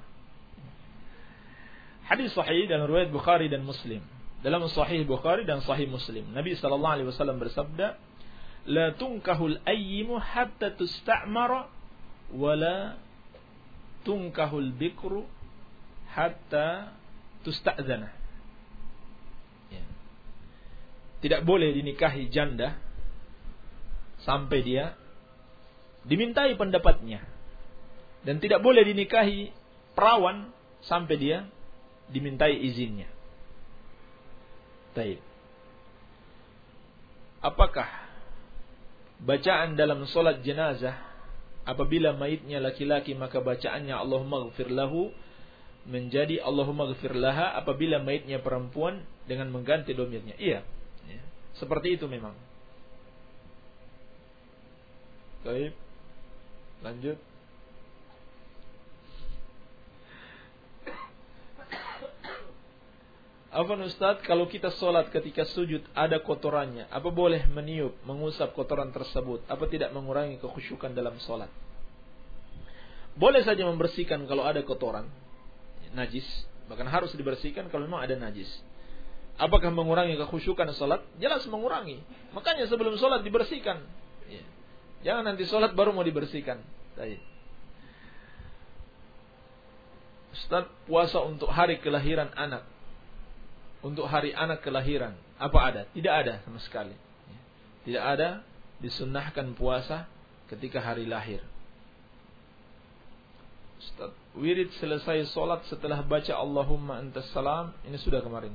Hadis sahih dalam riwayat Bukhari dan Muslim. Dalam sahih Bukhari dan sahih Muslim, Nabi sallallahu alaihi wasallam bersabda, "La tunkahul ayyimu hatta tusta'mara wa la tunkahul bikru hatta tusta'dzana." Ya. Tidak boleh dinikahi janda sampai dia dimintai pendapatnya, dan tidak boleh dinikahi perawan sampai dia dimintai izinnya. Baik. Apakah bacaan dalam solat jenazah apabila mayitnya laki-laki maka bacaannya Allahumma ghfir lahu menjadi Allahumma ghfir laha apabila mayitnya perempuan dengan mengganti domirnya? Iya. Ya. Seperti itu memang. Baik. Lanjut. Afwan Ustaz, kalau kita sholat ketika sujud ada kotorannya, apa boleh meniup, mengusap kotoran tersebut? Apa tidak mengurangi kekhusyukan dalam sholat? Boleh saja membersihkan kalau ada kotoran, najis, bahkan harus dibersihkan kalau memang ada najis. Apakah mengurangi kekhusyukan sholat? Jelas mengurangi. Makanya sebelum sholat dibersihkan. Ya. Jangan nanti sholat baru mau dibersihkan. Baik. Ustaz, puasa untuk hari kelahiran anak, untuk hari anak kelahiran, apa ada? Tidak ada sama sekali. Tidak ada disunnahkan puasa ketika hari lahir. Ustaz, wirid selesai solat setelah baca Allahumma antas salam, ini sudah kemarin.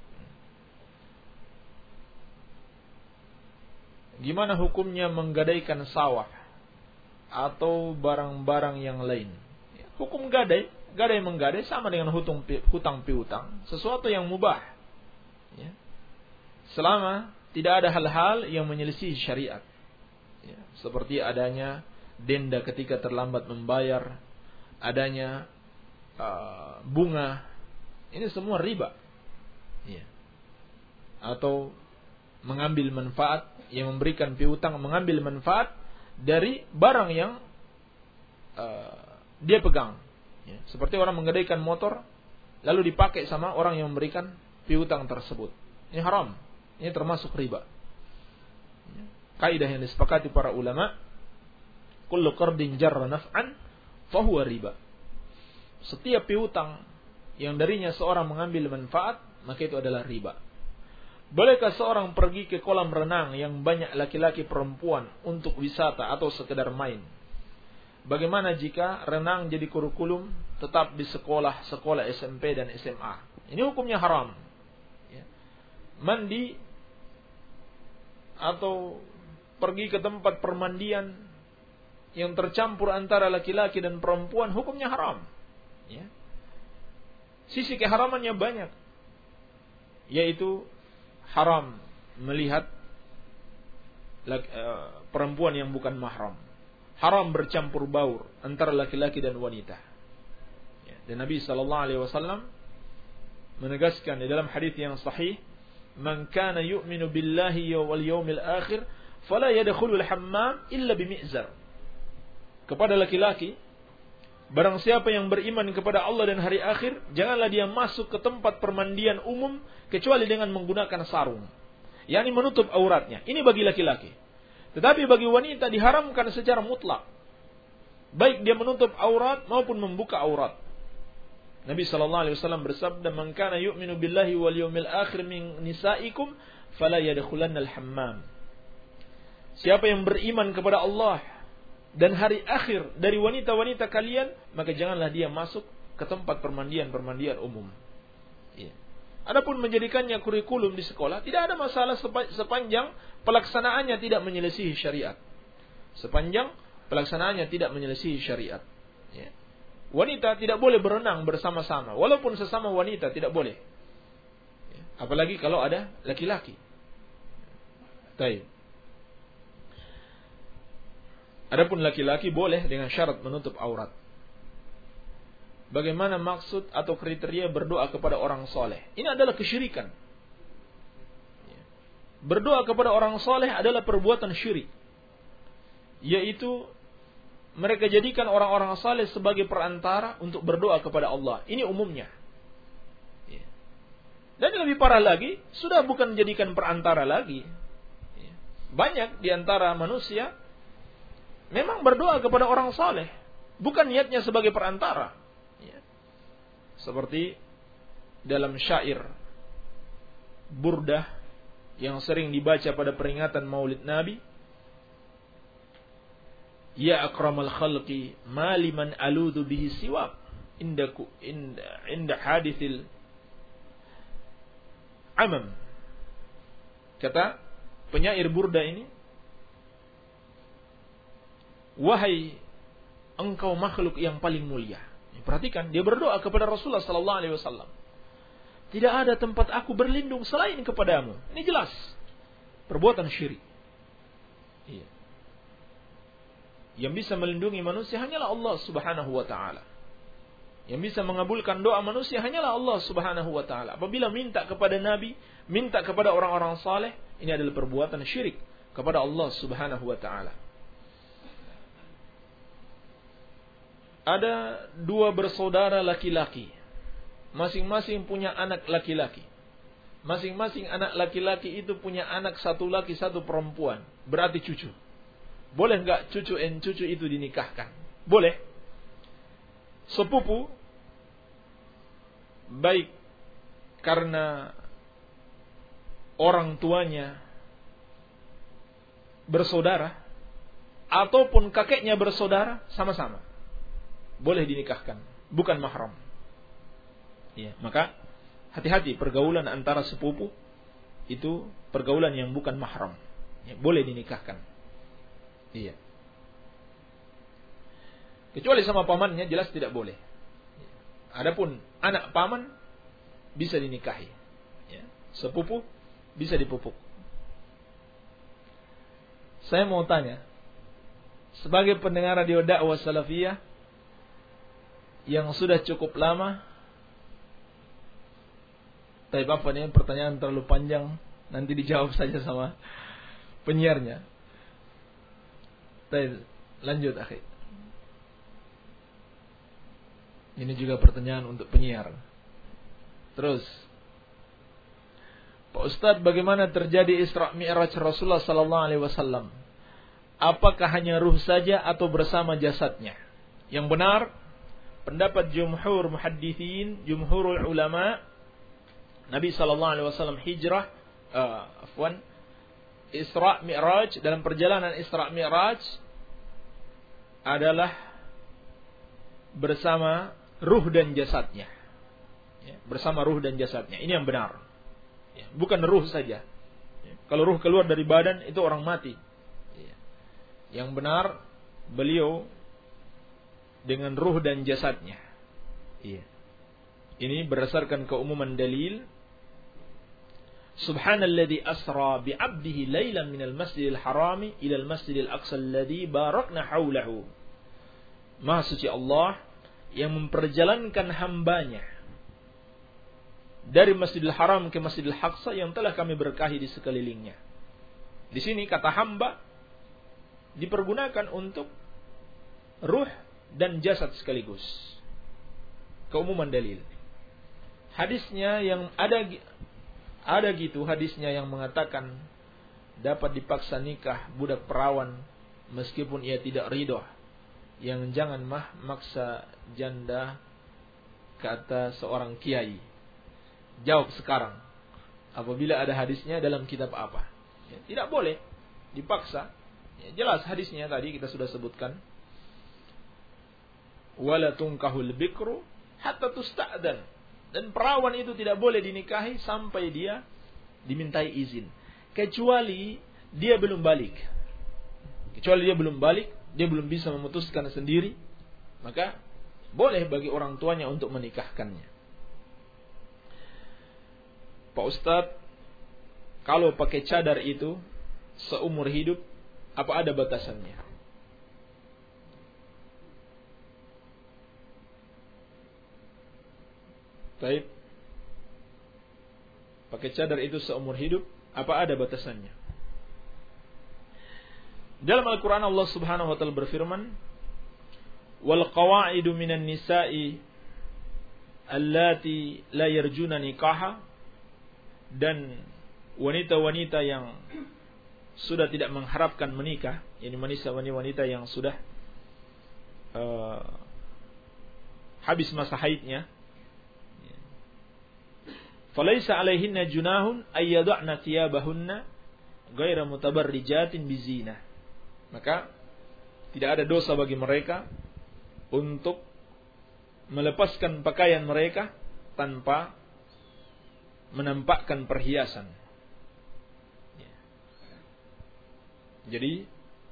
Gimana hukumnya menggadaikan sawah atau barang-barang yang lain? Hukum gadai, gadai menggadai sama dengan hutang hutang piutang, sesuatu yang mubah. Ya. Selama tidak ada hal-hal yang menyelisih syariat, ya. Seperti adanya denda ketika terlambat membayar, adanya uh, bunga, ini semua riba, ya. Atau mengambil manfaat, yang memberikan piutang mengambil manfaat dari barang yang uh, dia pegang, ya. Seperti orang menggadaikan motor lalu dipakai sama orang yang memberikan piutang tersebut. Ini haram. Ini termasuk riba. Kaidah yang disepakati para ulama, kullu qardin jarra naf'an fahuwa riba. Setiap piutang yang darinya seorang mengambil manfaat, maka itu adalah riba. Bolehkah seorang pergi ke kolam renang yang banyak laki-laki perempuan untuk wisata atau sekedar main? Bagaimana jika renang jadi kurikulum tetap di sekolah-sekolah S M P dan S M A? Ini hukumnya haram. Mandi atau pergi ke tempat permandian yang tercampur antara laki-laki dan perempuan, hukumnya haram, ya. Sisi keharamannya banyak, yaitu haram melihat laki, uh, perempuan yang bukan mahram, haram bercampur baur antara laki-laki dan wanita, ya. Dan Nabi sallallahu alaihi wasallam menegaskan di dalam hadis yang sahih, "Man kana yu'minu billahi wal yawmil akhir fala yadkhulul hammam illa bimi'zar." Kepada laki-laki, barang siapa yang beriman kepada Allah dan hari akhir, janganlah dia masuk ke tempat permandian umum kecuali dengan menggunakan sarung, yakni menutup auratnya. Ini bagi laki-laki. Tetapi bagi wanita diharamkan secara mutlak, baik dia menutup aurat maupun membuka aurat. Nabi sallallahu alaihi wasallam bersabda, "Man kana yu'minu billahi wal yawmil akhir min nisaikum fala yadkhulannal hammam." Siapa yang beriman kepada Allah dan hari akhir dari wanita-wanita kalian, maka janganlah dia masuk ke tempat permandian-permandian umum. Ya. Adapun menjadikannya kurikulum di sekolah, tidak ada masalah sepanjang pelaksanaannya tidak menyelisihi syariat. Sepanjang pelaksanaannya tidak menyelisihi syariat. Ya. Wanita tidak boleh berenang bersama-sama, walaupun sesama wanita tidak boleh. Apalagi kalau ada laki-laki. Baik. Adapun laki-laki boleh dengan syarat menutup aurat. bagaimana maksud atau kriteria berdoa kepada orang soleh. Ini adalah kesyirikan. Berdoa kepada orang soleh adalah perbuatan syirik. Yaitu mereka jadikan orang-orang saleh sebagai perantara untuk berdoa kepada Allah. Ini umumnya. Dan lebih parah lagi, sudah bukan menjadikan perantara lagi. Banyak di antara manusia memang berdoa kepada orang saleh, bukan niatnya sebagai perantara. Seperti dalam syair Burdah yang sering dibaca pada peringatan Maulid Nabi. Ya akramal khalqi maliman aludu bihi siwak indaku inda, inda hadithil amam. Kata penyair Burda ini, wahai engkau makhluk yang paling mulia. Perhatikan, dia berdoa kepada Rasulullah sallallahu alaihi wasallam. Tidak ada tempat aku berlindung selain kepadamu. Ini jelas perbuatan syirik. Iya. Yang bisa melindungi manusia hanyalah Allah Subhanahu wa taala. Yang bisa mengabulkan doa manusia hanyalah Allah Subhanahu wa taala. Apabila minta kepada nabi, minta kepada orang-orang saleh, ini adalah perbuatan syirik kepada Allah Subhanahu wa taala. Ada dua bersaudara laki-laki. Masing-masing punya anak laki-laki. Masing-masing anak laki-laki itu punya anak satu laki, satu perempuan. Berarti cucu. Boleh enggak cucu en cucu itu dinikahkan? Boleh. Sepupu, baik karena orang tuanya bersaudara, ataupun kakeknya bersaudara, sama-sama boleh dinikahkan. Bukan mahram. Ya, maka hati-hati pergaulan antara sepupu itu pergaulan yang bukan mahram. Ya, boleh dinikahkan. Iya. Kecuali sama pamannya jelas tidak boleh. Adapun anak paman bisa dinikahi. Ya. Sepupu bisa dipupuk. Saya mau tanya, sebagai pendengar radio dakwah salafiyah yang sudah cukup lama, tapi apa nih pertanyaan terlalu panjang, nanti dijawab saja sama penyiarnya. Baik, lanjut akhi. Ini juga pertanyaan untuk penyiar. Terus, Pak Ustadz, bagaimana terjadi Isra Mi'raj Rasulullah sallallahu alaihi wasallam? Apakah hanya ruh saja atau bersama jasadnya? Yang benar, pendapat jumhur muhaddithin, jumhurul ulama, Nabi sallallahu alaihi wasallam hijrah, uh, afwan, Isra Mi'raj, dalam perjalanan Isra Mi'raj adalah bersama ruh dan jasadnya. Ya, bersama ruh dan jasadnya. Ini yang benar. Ya, bukan ruh saja. Ya, kalau ruh keluar dari badan itu orang mati. Ya, yang benar beliau dengan ruh dan jasadnya. Ya. Ini berdasarkan keumuman dalil. Subhanalladzi asra bi'abdihi lailan minal masjidil harami ilal masjidil aqsa alladzi barakna haulahu. Maha suci Allah yang memperjalankan hambanya dari Masjidil Haram ke Masjidil Aqsa yang telah kami berkahi di sekelilingnya. Di sini kata hamba dipergunakan untuk ruh dan jasad sekaligus. Keumuman dalil. Hadisnya yang ada ada gitu hadisnya yang mengatakan dapat dipaksa nikah budak perawan meskipun ia tidak ridho. Yang jangan mah maksa janda, kata seorang kiai. Jawab sekarang, apabila ada hadisnya dalam kitab apa? Ya, tidak boleh dipaksa. Ya, jelas hadisnya tadi kita sudah sebutkan. Wala tunkahul bikru hatta tusta'dan. Dan perawan itu tidak boleh dinikahi sampai dia dimintai izin. Kecuali dia belum balik. Kecuali dia belum balik, dia belum bisa memutuskan sendiri, maka boleh bagi orang tuanya untuk menikahkannya. Pak Ustadz, kalau pakai cadar itu seumur hidup, apa ada batasannya? Taib. Pakai cadar itu seumur hidup, apa ada batasannya? Dalam Al-Quran Allah Subhanahu wa ta'ala berfirman, wal qawa'idu minan nisa'i allati la yarjuna nikaha, dan wanita-wanita yang sudah tidak mengharapkan menikah, yakni wanita-wanita yang sudah uh, habis masa haidnya, falaisa alaihinna junahun ayyada'na thiyabahunna ghaira mutabarrijatin bizina. Maka tidak ada dosa bagi mereka untuk melepaskan pakaian mereka tanpa menampakkan perhiasan. Jadi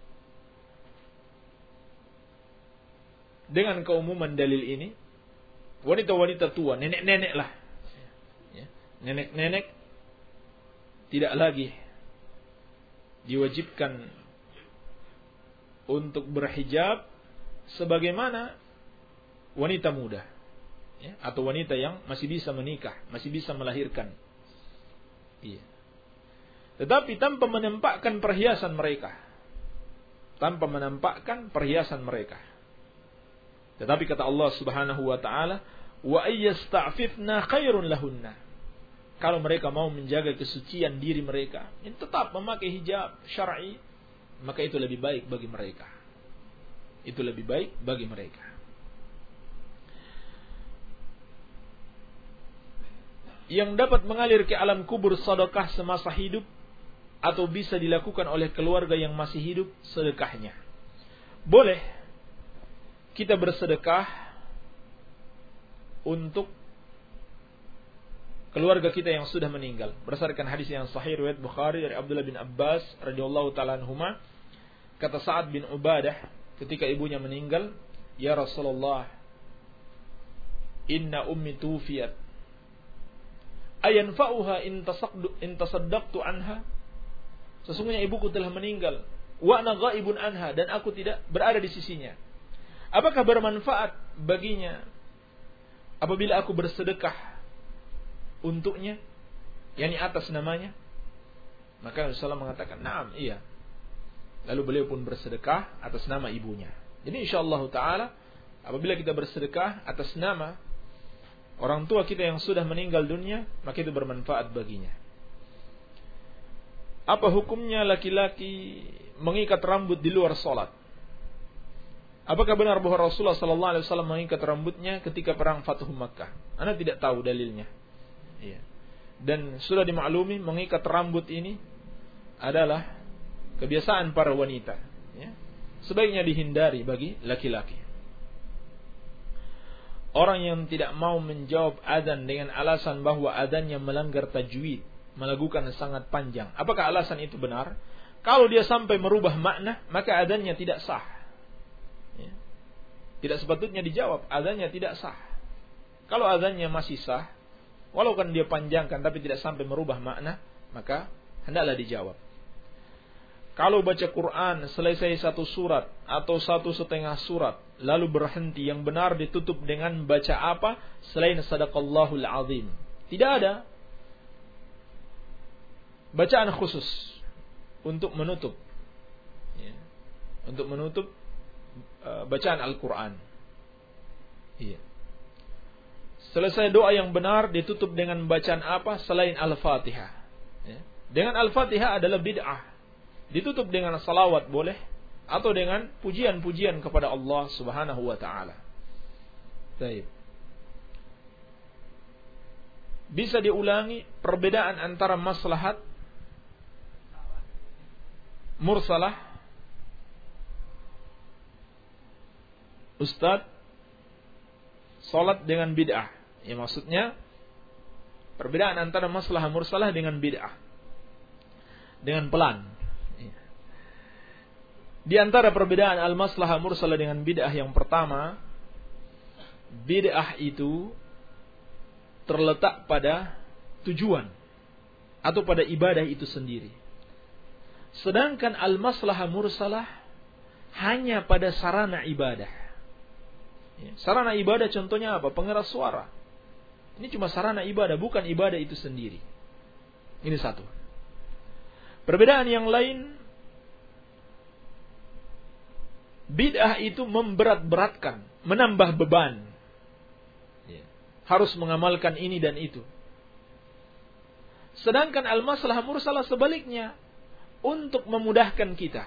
dengan keumuman dalil ini, wanita-wanita tua, nenek-nenek lah, nenek-nenek tidak lagi diwajibkan untuk berhijab sebagaimana wanita muda, ya, atau wanita yang masih bisa menikah, masih bisa melahirkan. Iya. Tetapi tanpa menampakkan perhiasan mereka, tanpa menampakkan perhiasan mereka. Tetapi kata Allah Subhanahu wa taala, wa ayyasta'fifna khairun lahunna. Kalau mereka mau menjaga kesucian diri mereka, tetap memakai hijab syar'i, maka itu lebih baik bagi mereka. Itu lebih baik bagi mereka. Yang dapat mengalir ke alam kubur sedekah semasa hidup atau bisa dilakukan oleh keluarga yang masih hidup, sedekahnya. Boleh kita bersedekah untuk keluarga kita yang sudah meninggal. Berdasarkan hadis yang sahih riwayat Bukhari dari Abdullah bin Abbas radhiyallahu taala anhuma, kata Sa'ad bin Ubadah ketika ibunya meninggal, "Ya Rasulullah, inna ummi tufiyat. Ayanfa'uha in tasaqdu in tasaddaqtu anha?" Sesungguhnya ibuku telah meninggal, wa ana ghaibun anha, dan aku tidak berada di sisinya. Apakah bermanfaat baginya apabila aku bersedekah untuknya, yakni atas namanya? Maka Rasulullah mengatakan, "Na'am, iya." Lalu beliau pun bersedekah atas nama ibunya. Jadi insyaallah taala apabila kita bersedekah atas nama orang tua kita yang sudah meninggal dunia, maka itu bermanfaat baginya. Apa hukumnya laki-laki mengikat rambut di luar salat? Apakah benar bahwa Rasulullah sallallahu alaihi wasallam mengikat rambutnya ketika perang Fathu Makkah? Anda tidak tahu dalilnya. Iya. Dan sudah dimaklumi mengikat rambut ini adalah kebiasaan para wanita, ya. Sebaiknya dihindari bagi laki-laki. Orang yang tidak mau menjawab adzan dengan alasan bahwa adzannya melanggar tajwid, melakukan sangat panjang, apakah alasan itu benar? Kalau dia sampai merubah makna, maka adzannya tidak sah. Ya. Tidak sepatutnya dijawab, adzannya tidak sah. Kalau adzannya masih sah, walaupun dia panjangkan tapi tidak sampai merubah makna, maka hendaklah dijawab. Kalau baca Quran selesai satu surat atau satu setengah surat lalu berhenti, yang benar ditutup dengan baca apa selain sadaqallahul azim? Tidak ada bacaan khusus untuk menutup, ya, untuk menutup uh, bacaan Al-Quran. Iya. Selesai doa yang benar ditutup dengan bacaan apa selain Al-Fatihah? Ya. Dengan Al-Fatihah adalah bid'ah. Ditutup dengan salawat boleh, atau dengan pujian-pujian kepada Allah Subhanahu wa taala. Baik. Bisa diulangi perbedaan antara maslahat mursalah, Ustaz, salat dengan bid'ah. Ya, maksudnya perbedaan antara masalah mursalah dengan bid'ah. Dengan pelan. Di antara perbedaan al-maslahah mursalah dengan bid'ah, yang pertama, bid'ah itu terletak pada tujuan atau pada ibadah itu sendiri. Sedangkan al-maslahah mursalah hanya pada sarana ibadah. Sarana ibadah contohnya apa? Pengeras suara. Ini cuma sarana ibadah, bukan ibadah itu sendiri. Ini satu. Perbedaan yang lain, bid'ah itu memberat-beratkan, menambah beban. Harus mengamalkan ini dan itu. Sedangkan al-maslahah mursalah sebaliknya, untuk memudahkan kita.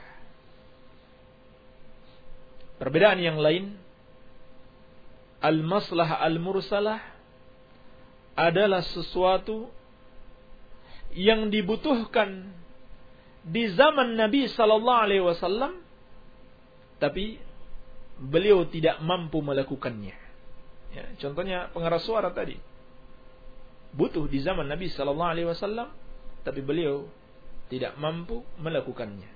Perbedaan yang lain, al-maslahah al-mursalah adalah sesuatu yang dibutuhkan di zaman Nabi sallallahu alaihi wasallam, tapi beliau tidak mampu melakukannya. Ya, contohnya pengeras suara tadi. Butuh di zaman Nabi sallallahu alaihi wasallam, tapi beliau tidak mampu melakukannya.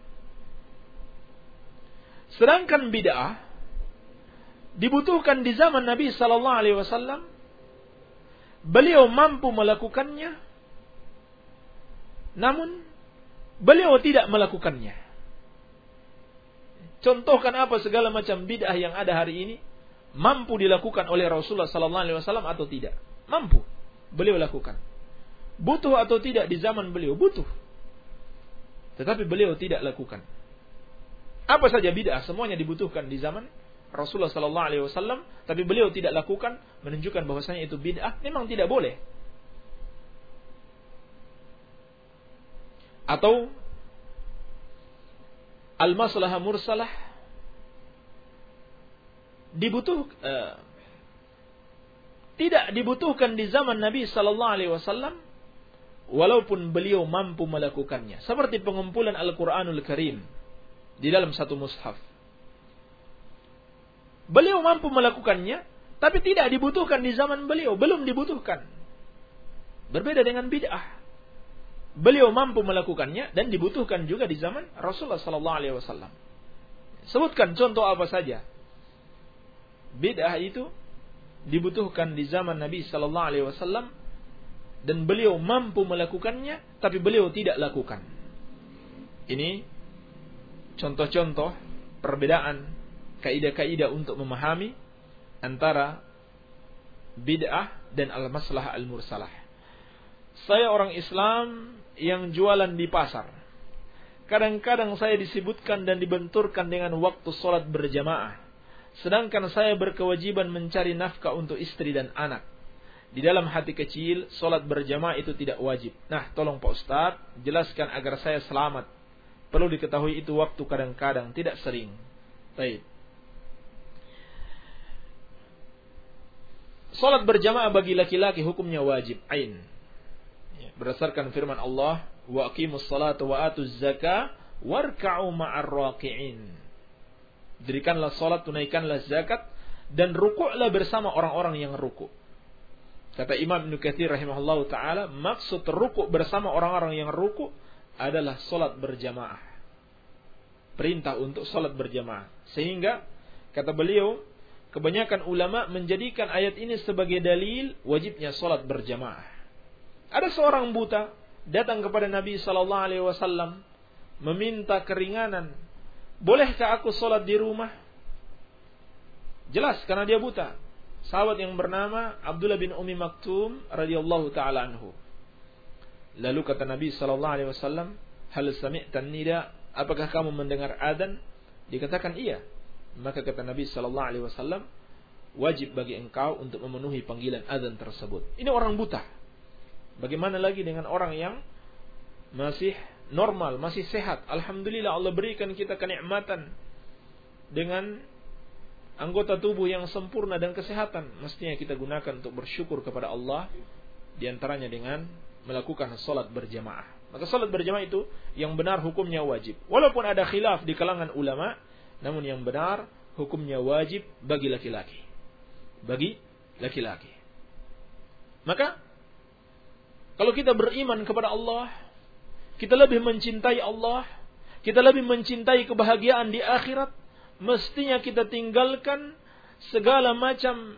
Sedangkan bid'ah dibutuhkan di zaman Nabi sallallahu alaihi wasallam, beliau mampu melakukannya, namun beliau tidak melakukannya. Contohkan apa segala macam bid'ah yang ada hari ini mampu dilakukan oleh Rasulullah sallallahu alaihi wasallam atau tidak? Mampu. Beliau lakukan. Butuh atau tidak di zaman beliau? Butuh. Tetapi beliau tidak lakukan. Apa saja bid'ah semuanya dibutuhkan di zaman Rasulullah sallallahu alaihi wasallam, tapi beliau tidak lakukan, menunjukkan bahwasanya itu bid'ah, memang tidak boleh. Atau al-maslahah mursalah dibutuh uh, tidak dibutuhkan di zaman Nabi sallallahu alaihi wasallam, walaupun beliau mampu melakukannya, seperti pengumpulan Al-Qur'anul Karim di dalam satu mushaf. Beliau mampu melakukannya, tapi tidak dibutuhkan di zaman beliau, belum dibutuhkan. Berbeda dengan bid'ah. Beliau mampu melakukannya dan dibutuhkan juga di zaman Rasulullah sallallahu alaihi wasallam. Sebutkan contoh apa saja. Bid'ah itu dibutuhkan di zaman Nabi sallallahu alaihi wasallam dan beliau mampu melakukannya, tapi beliau tidak lakukan. Ini contoh-contoh perbedaan kaidah-kaidah untuk memahami antara bid'ah dan al-maslahah al-mursalah. Saya orang Islam yang jualan di pasar. Kadang-kadang saya disebutkan dan dibenturkan dengan waktu sholat berjamaah. Sedangkan saya berkewajiban mencari nafkah untuk istri dan anak. Di dalam hati kecil, sholat berjamaah itu tidak wajib. Nah, tolong Pak Ustadz, jelaskan agar saya selamat. Perlu diketahui itu waktu kadang-kadang, tidak sering. Baik. Sholat berjamaah bagi laki-laki hukumnya wajib, ain. Berdasarkan firman Allah, wa aqimus salata wa atuz zakah warka'u ma'ar raki'in. Dirikanlah salat, tunaikanlah zakat, dan rukuklah bersama orang-orang yang rukuk. Kata Imam Ibnu Katsir rahimahullahu taala, maksud rukuk bersama orang-orang yang rukuk adalah salat berjamaah. Perintah untuk salat berjamaah. Sehingga kata beliau, kebanyakan ulama menjadikan ayat ini sebagai dalil wajibnya salat berjamaah. Ada seorang buta datang kepada Nabi sallallahu alaihi wasallam meminta keringanan. Bolehkah aku sholat di rumah? Jelas karena dia buta. Sahabat yang bernama Abdullah bin Ummi Maktum radhiyallahu taala anhu. Lalu kata Nabi sallallahu alaihi wasallam, "Hal sami'tan nida? Apakah kamu mendengar adzan?" Dikatakan iya. Maka kata Nabi sallallahu alaihi wasallam, wajib bagi engkau untuk memenuhi panggilan adzan tersebut. Ini orang buta. Bagaimana lagi dengan orang yang masih normal, masih sehat? Alhamdulillah Allah berikan kita kenikmatan dengan anggota tubuh yang sempurna dan kesehatan. Mestinya kita gunakan untuk bersyukur kepada Allah, di antaranya dengan melakukan salat berjamaah. Maka salat berjamaah itu yang benar hukumnya wajib. Walaupun ada khilaf di kalangan ulama, namun yang benar hukumnya wajib bagi laki-laki. Bagi laki-laki. Maka kalau kita beriman kepada Allah, kita lebih mencintai Allah, kita lebih mencintai kebahagiaan di akhirat, mestinya kita tinggalkan segala macam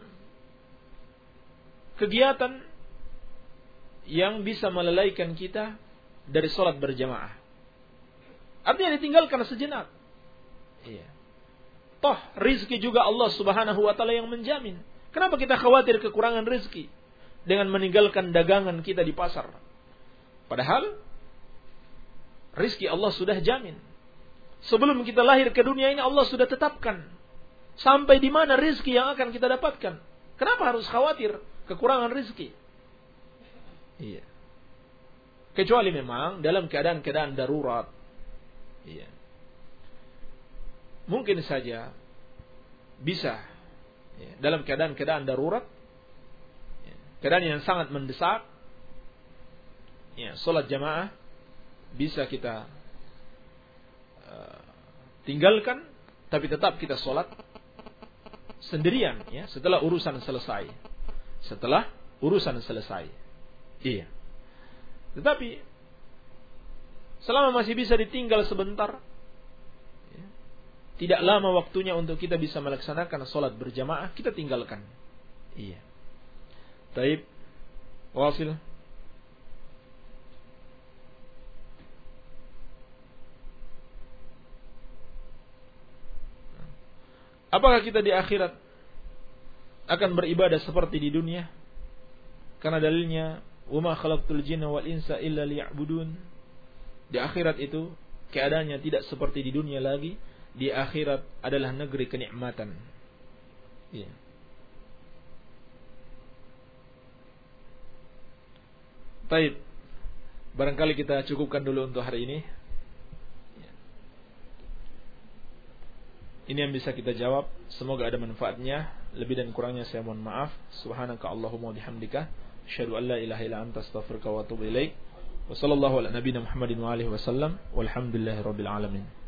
kegiatan yang bisa melalaikan kita dari sholat berjamaah. Artinya ditinggalkan sejenak. Iya. Toh rizki juga Allah subhanahu wa ta'ala yang menjamin. Kenapa kita khawatir kekurangan rizki? dengan meninggalkan dagangan kita di pasar. Padahal rizki Allah sudah jamin. Sebelum kita lahir ke dunia ini Allah sudah tetapkan sampai di mana rizki yang akan kita dapatkan. Kenapa harus khawatir kekurangan rizki? Iya. Kecuali memang dalam keadaan-keadaan darurat. Iya. Mungkin saja bisa ya, dalam keadaan-keadaan darurat, ya, keadaan yang sangat mendesak, ya, sholat jamaah bisa kita uh, tinggalkan, tapi tetap kita sholat sendirian, ya, setelah urusan selesai. Setelah urusan selesai, iya. Tetapi selama masih bisa ditinggal sebentar, ya, tidak lama waktunya untuk kita bisa melaksanakan sholat berjamaah, kita tinggalkan. Iya. Taib, wasil. Apakah kita di akhirat akan beribadah seperti di dunia? Karena dalilnya, "Wa ma khalaqtul jinna wal insa illa liya'budun." Di akhirat itu keadaannya tidak seperti di dunia lagi. Di akhirat adalah negeri kenikmatan. Iya. Baik. Barangkali kita cukupkan dulu untuk hari ini. Ini yang bisa kita jawab. Semoga ada manfaatnya. Lebih dan kurangnya saya mohon maaf. Subhanaka Allahumma wa bihamdika, asyhadu an la ilaha illa anta, astaghfiruka wa atubu ilaik. Wa sallallahu ala nabiyyina Muhammadin wa alihi wasallam. Walhamdulillahirabbil alamin.